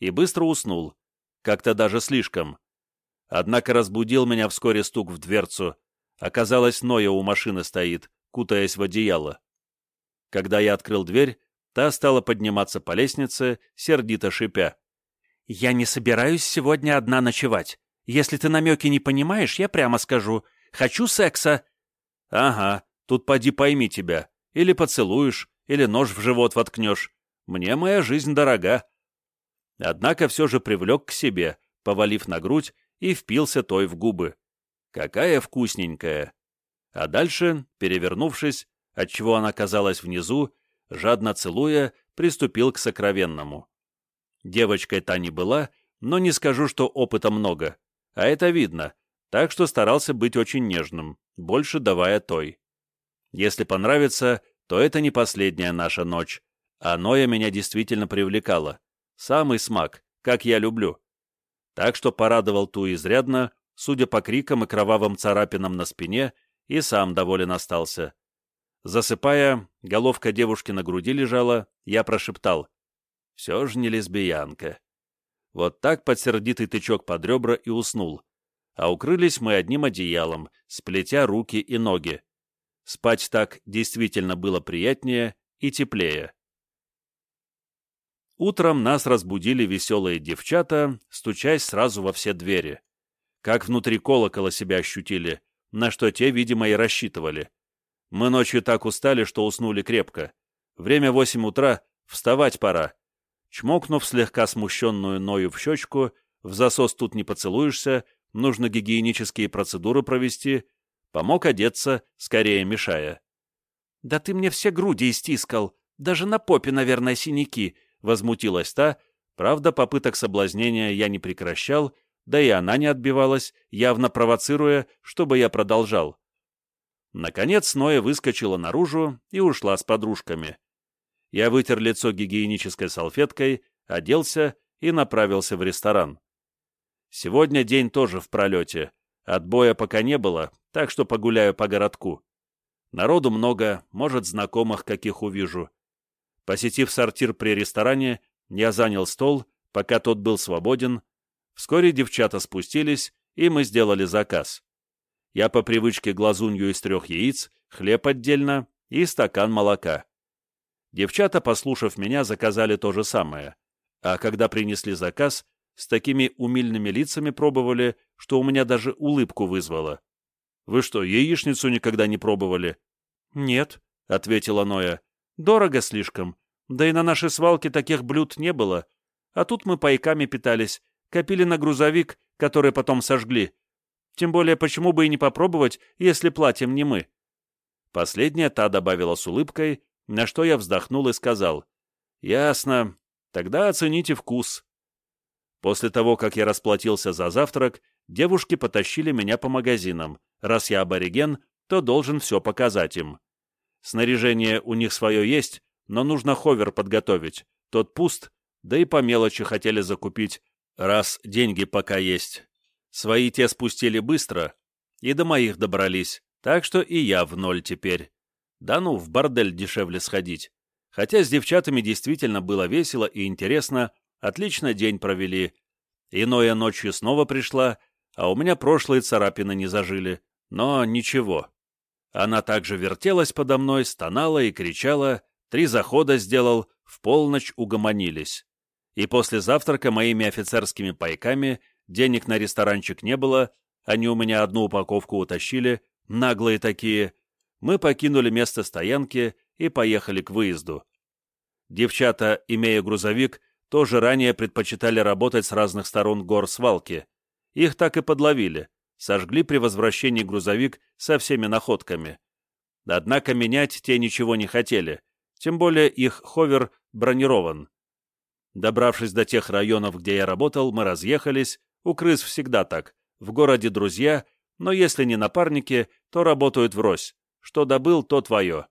A: и быстро уснул, как-то даже слишком. Однако разбудил меня вскоре стук в дверцу. Оказалось, Ноя у машины стоит, кутаясь в одеяло. Когда я открыл дверь, та стала подниматься по лестнице, сердито шипя. «Я не собираюсь сегодня одна ночевать. Если ты намеки не понимаешь, я прямо скажу. Хочу секса». «Ага, тут поди пойми тебя. Или поцелуешь, или нож в живот воткнешь. Мне моя жизнь дорога». Однако все же привлек к себе, повалив на грудь, и впился той в губы. Какая вкусненькая! А дальше, перевернувшись, отчего она казалась внизу, жадно целуя, приступил к сокровенному. Девочкой та не была, но не скажу, что опыта много, а это видно, так что старался быть очень нежным, больше давая той. Если понравится, то это не последняя наша ночь, а Ноя меня действительно привлекала. Самый смак, как я люблю. Так что порадовал ту изрядно, судя по крикам и кровавым царапинам на спине, и сам доволен остался. Засыпая, головка девушки на груди лежала, я прошептал: «Все же не лесбиянка». Вот так под сердитый тычок под ребра и уснул. А укрылись мы одним одеялом, сплетя руки и ноги. Спать так действительно было приятнее и теплее. Утром нас разбудили веселые девчата, стучась сразу во все двери. Как внутри колокола себя ощутили, на что те, видимо, и рассчитывали. Мы ночью так устали, что уснули крепко. Время восемь утра, вставать пора. Чмокнув слегка смущенную Ною в щечку, в засос тут не поцелуешься, нужно гигиенические процедуры провести, помог одеться, скорее мешая. «Да ты мне все груди истискал, даже на попе, наверное, синяки», — возмутилась та, правда, попыток соблазнения я не прекращал, да и она не отбивалась, явно провоцируя, чтобы я продолжал. Наконец Ноя выскочила наружу и ушла с подружками. Я вытер лицо гигиенической салфеткой, оделся и направился в ресторан. Сегодня день тоже в пролете, отбоя пока не было, так что погуляю по городку. Народу много, может, знакомых каких увижу. Посетив сортир при ресторане, я занял стол, пока тот был свободен. Вскоре девчата спустились, и мы сделали заказ. Я по привычке глазунью из трех яиц, хлеб отдельно и стакан молока. Девчата, послушав меня, заказали то же самое. А когда принесли заказ, с такими умильными лицами пробовали, что у меня даже улыбку вызвало. «Вы что, яичницу никогда не пробовали?» «Нет», — ответила Ноя. «Дорого слишком. Да и на нашей свалке таких блюд не было. А тут мы пайками питались, копили на грузовик, который потом сожгли. Тем более, почему бы и не попробовать, если платим не мы?» Последняя та добавила с улыбкой, на что я вздохнул и сказал: «Ясно. Тогда оцените вкус». После того, как я расплатился за завтрак, девушки потащили меня по магазинам. Раз я абориген, то должен все показать им. Снаряжение у них свое есть, но нужно ховер подготовить. Тот пуст, да и по мелочи хотели закупить, раз деньги пока есть. Свои те спустили быстро, и до моих добрались, так что и я в ноль теперь. Да ну, в бордель дешевле сходить. Хотя с девчатами действительно было весело и интересно, отлично день провели. Иное ночью снова пришла, а у меня прошлые царапины не зажили. Но ничего. Она также вертелась подо мной, стонала и кричала, три захода сделал, в полночь угомонились. И после завтрака моими офицерскими пайками денег на ресторанчик не было, они у меня одну упаковку утащили, наглые такие. Мы покинули место стоянки и поехали к выезду. Девчата, имея грузовик, тоже ранее предпочитали работать с разных сторон гор свалки. Их так и подловили, сожгли при возвращении грузовик со всеми находками. Однако менять те ничего не хотели, тем более их ховер бронирован. Добравшись до тех районов, где я работал, мы разъехались, у крыс всегда так, в городе друзья, но если не напарники, то работают врозь, что добыл, то твое.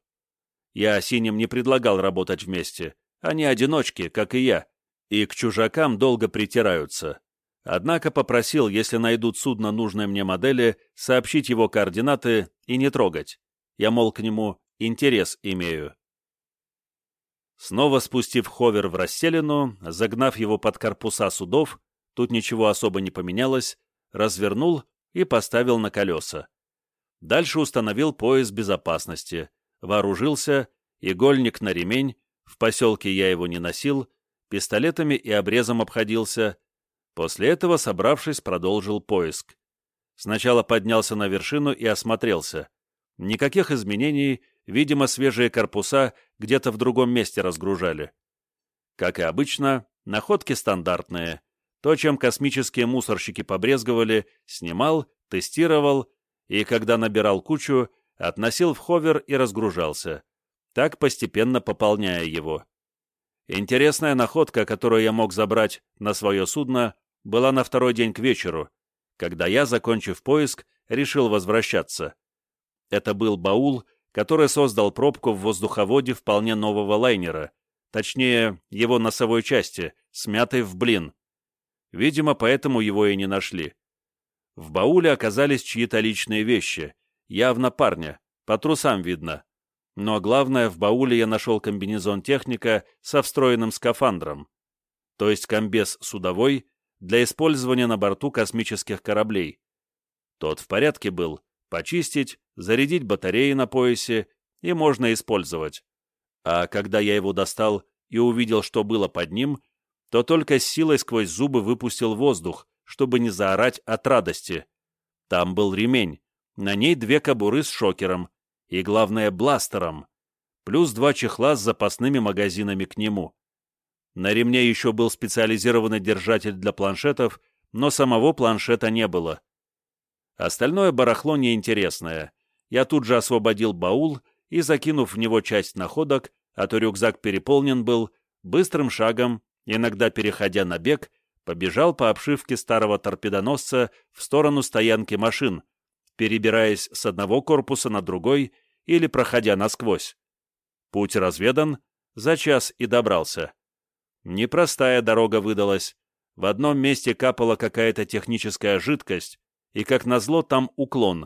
A: Я синим не предлагал работать вместе, они одиночки, как и я, и к чужакам долго притираются. Однако попросил, если найдут судно нужной мне модели, сообщить его координаты и не трогать. Я, мол, к нему интерес имею. Снова спустив ховер в расселину, загнав его под корпуса судов, тут ничего особо не поменялось, развернул и поставил на колеса. Дальше установил пояс безопасности, вооружился, игольник на ремень, в поселке я его не носил, пистолетами и обрезом обходился. После этого, собравшись, продолжил поиск. Сначала поднялся на вершину и осмотрелся. Никаких изменений, видимо, свежие корпуса где-то в другом месте разгружали. Как и обычно, находки стандартные. То, чем космические мусорщики побрезговали, снимал, тестировал и, когда набирал кучу, относил в ховер и разгружался, так постепенно пополняя его. Интересная находка, которую я мог забрать на свое судно, была на второй день к вечеру, когда я, закончив поиск, решил возвращаться. Это был баул, который создал пробку в воздуховоде вполне нового лайнера, точнее, его носовой части, смятой в блин. Видимо, поэтому его и не нашли. В бауле оказались чьи-то личные вещи, явно парня, по трусам видно. Но главное, в бауле я нашел комбинезон техника со встроенным скафандром, то есть комбез судовой для использования на борту космических кораблей. Тот в порядке был, почистить, зарядить батареи на поясе и можно использовать. А когда я его достал и увидел, что было под ним, то только с силой сквозь зубы выпустил воздух, чтобы не заорать от радости. Там был ремень, на ней две кобуры с шокером и, главное, бластером, плюс два чехла с запасными магазинами к нему. На ремне еще был специализированный держатель для планшетов, но самого планшета не было. Остальное барахло неинтересное. Я тут же освободил баул и, закинув в него часть находок, а то рюкзак переполнен был, быстрым шагом, иногда переходя на бег, побежал по обшивке старого торпедоносца в сторону стоянки машин, перебираясь с одного корпуса на другой или проходя насквозь. Путь разведан, за час и добрался. Непростая дорога выдалась. В одном месте капала какая-то техническая жидкость, и, как назло, там уклон.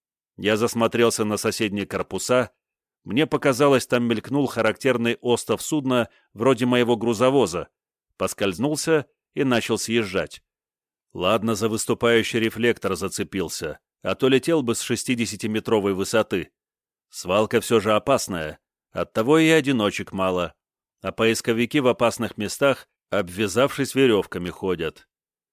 A: Я засмотрелся на соседние корпуса. Мне показалось, там мелькнул характерный остов судна, вроде моего грузовоза. Поскользнулся и начал съезжать. Ладно, за выступающий рефлектор зацепился, а то летел бы с шестидесятиметровой высоты. Свалка все же опасная, оттого и одиночек мало, а поисковики в опасных местах, обвязавшись веревками, ходят.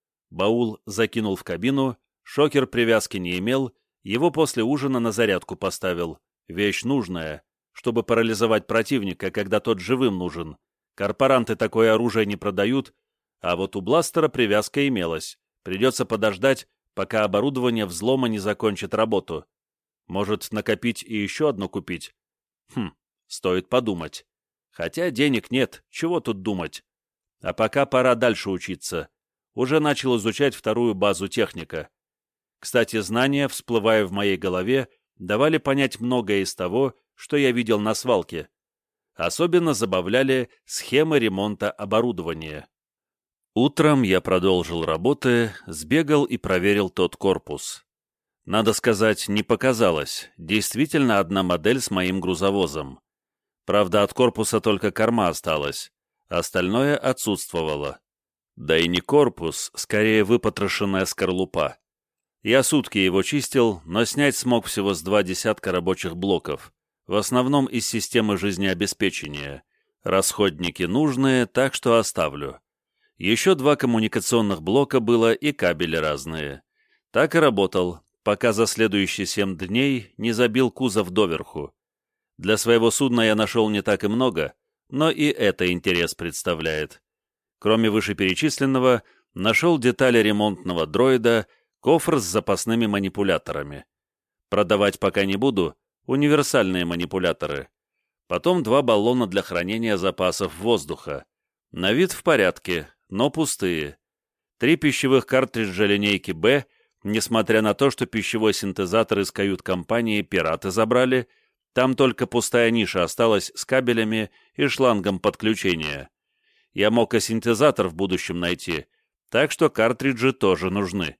A: Баул закинул в кабину, шокер привязки не имел, его после ужина на зарядку поставил. Вещь нужная, чтобы парализовать противника, когда тот живым нужен. Корпоранты такое оружие не продают, а вот у бластера привязка имелась. Придется подождать, пока оборудование взлома не закончит работу. Может, накопить и еще одно купить? Хм, стоит подумать. Хотя денег нет, чего тут думать? А пока пора дальше учиться. Уже начал изучать вторую базу техника. Кстати, знания, всплывая в моей голове, давали понять многое из того, что я видел на свалке. Особенно забавляли схемы ремонта оборудования. Утром я продолжил работы, сбегал и проверил тот корпус. Надо сказать, не показалось, действительно одна модель с моим грузовозом. Правда, от корпуса только корма осталась, остальное отсутствовало. Да и не корпус, скорее выпотрошенная скорлупа. Я сутки его чистил, но снять смог всего с два десятка рабочих блоков, в основном из системы жизнеобеспечения. Расходники нужные, так что оставлю. Еще два коммуникационных блока было и кабели разные. Так и работал, пока за следующие семь дней не забил кузов доверху. Для своего судна я нашел не так и много, но и это интерес представляет. Кроме вышеперечисленного, нашел детали ремонтного дроида, кофр с запасными манипуляторами. Продавать пока не буду, универсальные манипуляторы. Потом два баллона для хранения запасов воздуха. На вид в порядке, но пустые. Три пищевых картриджа линейки «Б», несмотря на то, что пищевой синтезатор из кают-компании пираты забрали, там только пустая ниша осталась с кабелями и шлангом подключения. Я мог и синтезатор в будущем найти, так что картриджи тоже нужны.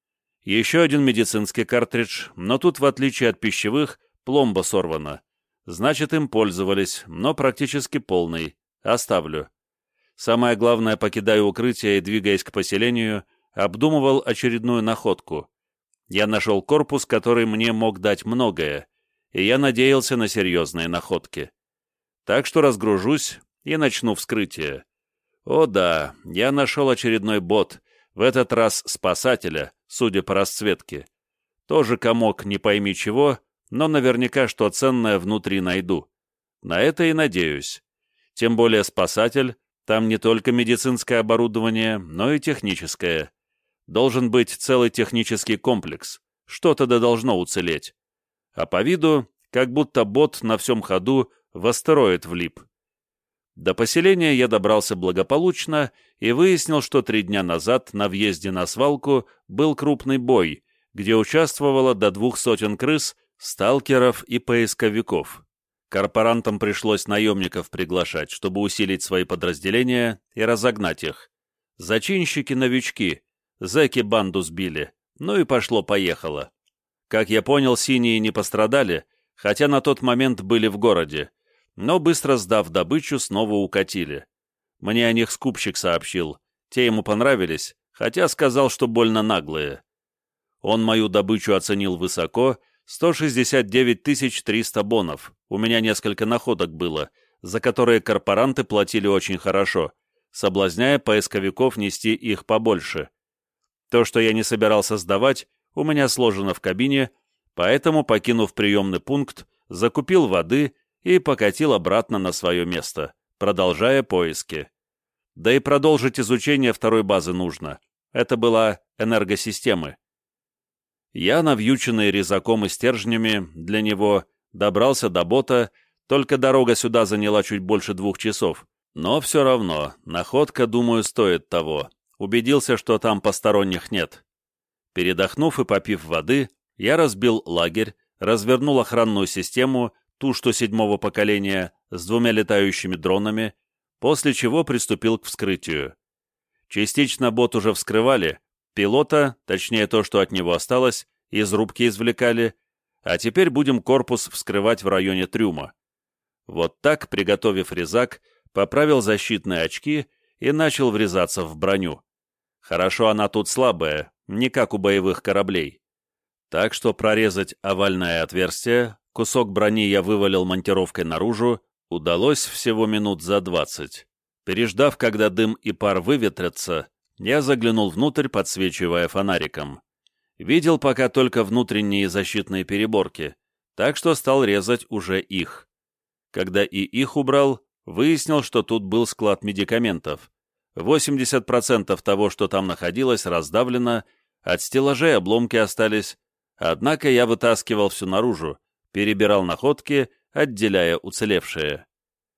A: Еще один медицинский картридж, но тут, в отличие от пищевых, пломба сорвана. Значит, им пользовались, но практически полный, Оставлю. Самое главное, покидая укрытие и двигаясь к поселению, обдумывал очередную находку. Я нашел корпус, который мне мог дать многое, и я надеялся на серьезные находки. Так что разгружусь и начну вскрытие. О да, я нашел очередной бот, в этот раз спасателя, судя по расцветке. Тоже комок не пойми чего, но наверняка что ценное внутри найду. На это и надеюсь. Тем более спасатель, там не только медицинское оборудование, но и техническое. Должен быть целый технический комплекс, что-то да должно уцелеть. А по виду, как будто бот на всем ходу в астероид влип. До поселения я добрался благополучно и выяснил, что три дня назад на въезде на свалку был крупный бой, где участвовало до двух сотен крыс, сталкеров и поисковиков. Корпорантам пришлось наемников приглашать, чтобы усилить свои подразделения и разогнать их. Зачинщики-новички, зэки банду сбили, ну и пошло-поехало. Как я понял, синие не пострадали, хотя на тот момент были в городе, но быстро сдав добычу, снова укатили. Мне о них скупщик сообщил, те ему понравились, хотя сказал, что больно наглые. Он мою добычу оценил высоко, сто шестьдесят девять тысяч триста бонов, у меня несколько находок было, за которые корпоранты платили очень хорошо, соблазняя поисковиков нести их побольше. То, что я не собирался сдавать, у меня сложено в кабине, поэтому, покинув приемный пункт, закупил воды и покатил обратно на свое место, продолжая поиски. Да и продолжить изучение второй базы нужно. Это была энергосистемы. Я, навьюченный резаком и стержнями, для него добрался до бота, только дорога сюда заняла чуть больше двух часов. Но все равно, находка, думаю, стоит того. Убедился, что там посторонних нет. Передохнув и попив воды, я разбил лагерь, развернул охранную систему, ту, что седьмого поколения, с двумя летающими дронами, после чего приступил к вскрытию. Частично бот уже вскрывали, пилота, точнее то, что от него осталось, из рубки извлекали, а теперь будем корпус вскрывать в районе трюма. Вот так, приготовив резак, поправил защитные очки и начал врезаться в броню. Хорошо она тут слабая, не как у боевых кораблей. Так что прорезать овальное отверстие, кусок брони я вывалил монтировкой наружу, удалось всего минут за двадцать. Переждав, когда дым и пар выветрятся, я заглянул внутрь, подсвечивая фонариком. Видел пока только внутренние защитные переборки, так что стал резать уже их. Когда и их убрал, выяснил, что тут был склад медикаментов. восемьдесят процентов того, что там находилось, раздавлено, от стеллажей обломки остались, однако я вытаскивал все наружу, перебирал находки, отделяя уцелевшие.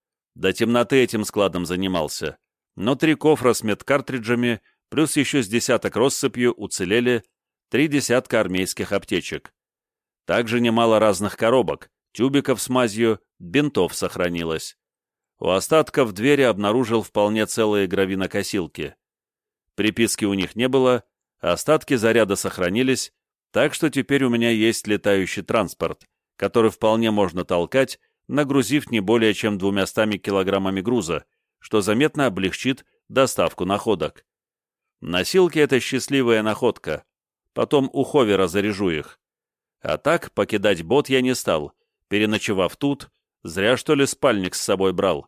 A: До темноты этим складом занимался, но три кофра с медкартриджами, плюс еще с десяток россыпью уцелели, три десятка армейских аптечек. Также немало разных коробок, тюбиков с мазью, бинтов сохранилось. У остатков двери обнаружил вполне целые гравинокосилки. Приписки у них не было, остатки заряда сохранились, так что теперь у меня есть летающий транспорт, который вполне можно толкать, нагрузив не более чем двумястами килограммами груза, что заметно облегчит доставку находок. Носилки — это счастливая находка. Потом у ховера заряжу их. А так покидать бот я не стал, переночевав тут, зря что ли спальник с собой брал.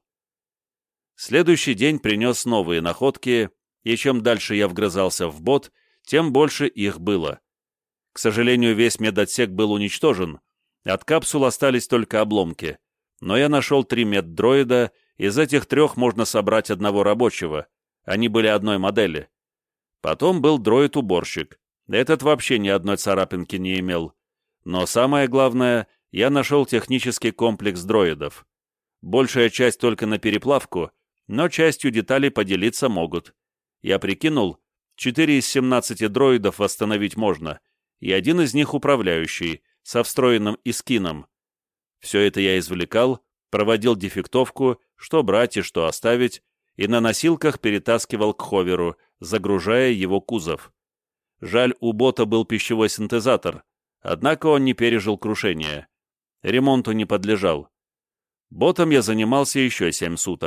A: Следующий день принес новые находки, и чем дальше я вгрызался в бот, тем больше их было. К сожалению, весь медотсек был уничтожен, от капсул остались только обломки, но я нашел три меддроида, из этих трех можно собрать одного рабочего, они были одной модели. Потом был дроид-уборщик, этот вообще ни одной царапинки не имел. Но самое главное, я нашел технический комплекс дроидов. Большая часть только на переплавку, но частью деталей поделиться могут. Я прикинул, четыре из семнадцати дроидов восстановить можно, и один из них управляющий, со встроенным искином. Все это я извлекал, проводил дефектовку, что брать и что оставить, и на носилках перетаскивал к ховеру, загружая его кузов. Жаль, у бота был пищевой синтезатор, однако он не пережил крушения. Ремонту не подлежал. Ботом я занимался еще семь суток,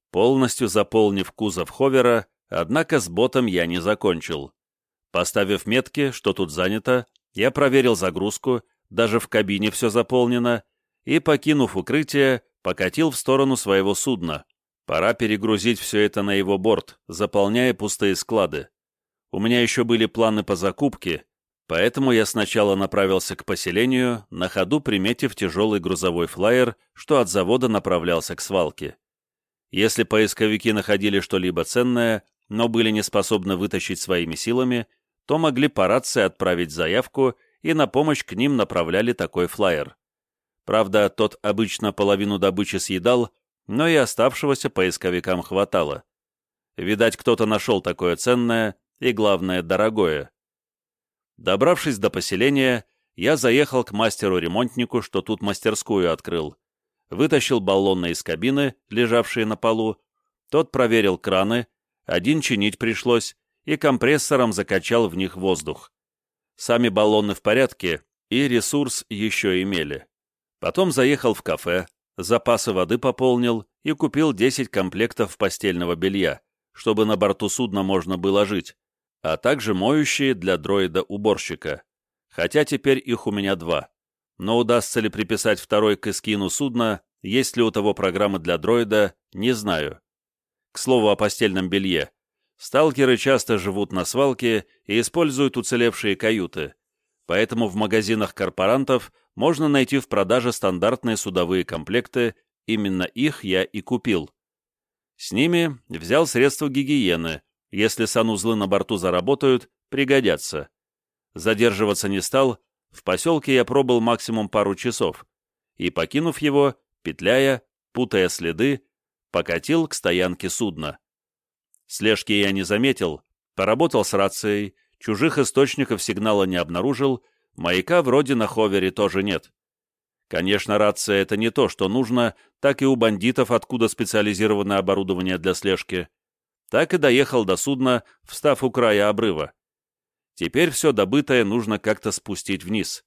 A: полностью заполнив кузов ховера, однако с ботом я не закончил. Поставив метки, что тут занято, я проверил загрузку, даже в кабине все заполнено, и, покинув укрытие, покатил в сторону своего судна. Пора перегрузить все это на его борт, заполняя пустые склады. У меня еще были планы по закупке, поэтому я сначала направился к поселению, на ходу приметив тяжелый грузовой флайер, что от завода направлялся к свалке. Если поисковики находили что-либо ценное, но были не способны вытащить своими силами, то могли по рации отправить заявку, и на помощь к ним направляли такой флайер. Правда, тот обычно половину добычи съедал, но и оставшегося поисковикам хватало. Видать, кто-то нашел такое ценное и, главное, дорогое. Добравшись до поселения, я заехал к мастеру-ремонтнику, что тут мастерскую открыл. Вытащил баллоны из кабины, лежавшие на полу. Тот проверил краны, один чинить пришлось, и компрессором закачал в них воздух. Сами баллоны в порядке, и ресурс еще имели. Потом заехал в кафе, запасы воды пополнил и купил десять комплектов постельного белья, чтобы на борту судна можно было жить, а также моющие для дроида-уборщика. Хотя теперь их у меня два. Но удастся ли приписать второй к эскину судна, есть ли у того программы для дроида, не знаю. К слову о постельном белье. Сталкеры часто живут на свалке и используют уцелевшие каюты, поэтому в магазинах корпорантов можно найти в продаже стандартные судовые комплекты, именно их я и купил. С ними взял средства гигиены, если санузлы на борту заработают, пригодятся. Задерживаться не стал, в поселке я пробыл максимум пару часов, и, покинув его, петляя, путая следы, покатил к стоянке судна. Слежки я не заметил, поработал с рацией, чужих источников сигнала не обнаружил, маяка вроде на ховере тоже нет. Конечно, рация — это не то, что нужно, так и у бандитов, откуда специализированное оборудование для слежки. Так и доехал до судна, встав у края обрыва. Теперь все добытое нужно как-то спустить вниз.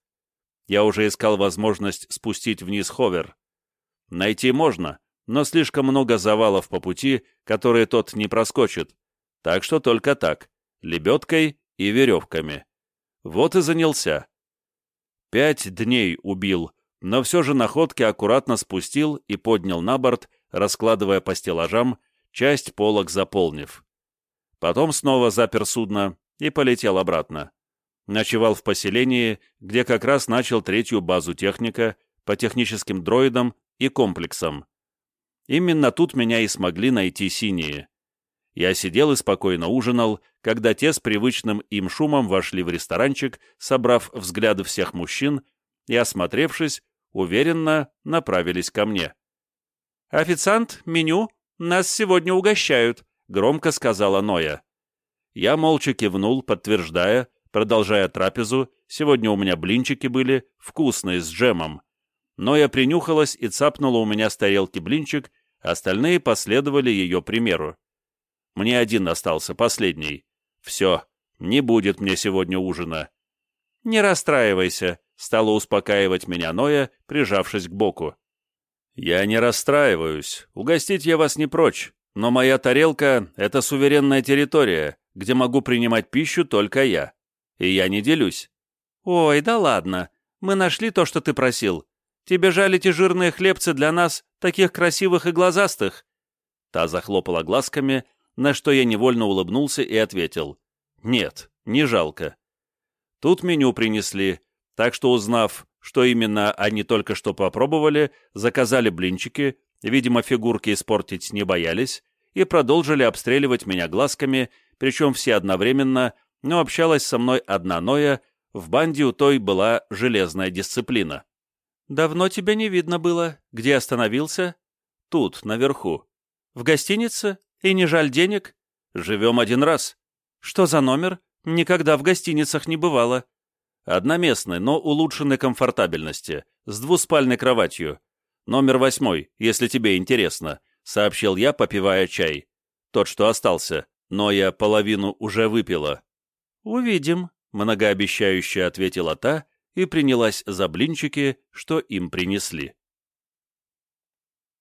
A: Я уже искал возможность спустить вниз ховер. Найти можно, но слишком много завалов по пути, которые тот не проскочит. Так что только так, лебедкой и веревками. Вот и занялся. Пять дней убил, но все же находки аккуратно спустил и поднял на борт, раскладывая по стеллажам, часть полок заполнив. Потом снова запер судно и полетел обратно. Ночевал в поселении, где как раз начал третью базу техника по техническим дроидам и комплексам. Именно тут меня и смогли найти синие. Я сидел и спокойно ужинал, когда те с привычным им шумом вошли в ресторанчик, собрав взгляды всех мужчин, и, осмотревшись, уверенно направились ко мне. «Официант, меню, нас сегодня угощают», — громко сказала Ноя. Я молча кивнул, подтверждая, продолжая трапезу, сегодня у меня блинчики были, вкусные, с джемом. Ноя принюхалась и цапнула у меня с тарелки блинчик, остальные последовали ее примеру. Мне один остался, последний. Все, не будет мне сегодня ужина. «Не расстраивайся», — стала успокаивать меня Ноя, прижавшись к боку. «Я не расстраиваюсь, угостить я вас не прочь, но моя тарелка — это суверенная территория, где могу принимать пищу только я, и я не делюсь». «Ой, да ладно, мы нашли то, что ты просил. Тебе жаль эти жирные хлебцы для нас, таких красивых и глазастых?» Та захлопала глазками, на что я невольно улыбнулся и ответил: «Нет, не жалко». Тут меню принесли, так что, узнав, что именно они только что попробовали, заказали блинчики, видимо, фигурки испортить не боялись, и продолжили обстреливать меня глазками, причем все одновременно, но общалась со мной одна Ноя, в банде у той была железная дисциплина. «Давно тебя не видно было. Где остановился?» «Тут, наверху». «В гостинице? И не жаль денег?» «Живем один раз». «Что за номер? Никогда в гостиницах не бывало». «Одноместный, но улучшенной комфортабельности, с двуспальной кроватью. Номер восьмой, если тебе интересно», — сообщил я, попивая чай. Тот, что остался, но я половину уже выпила. «Увидим», — многообещающе ответила та и принялась за блинчики, что им принесли.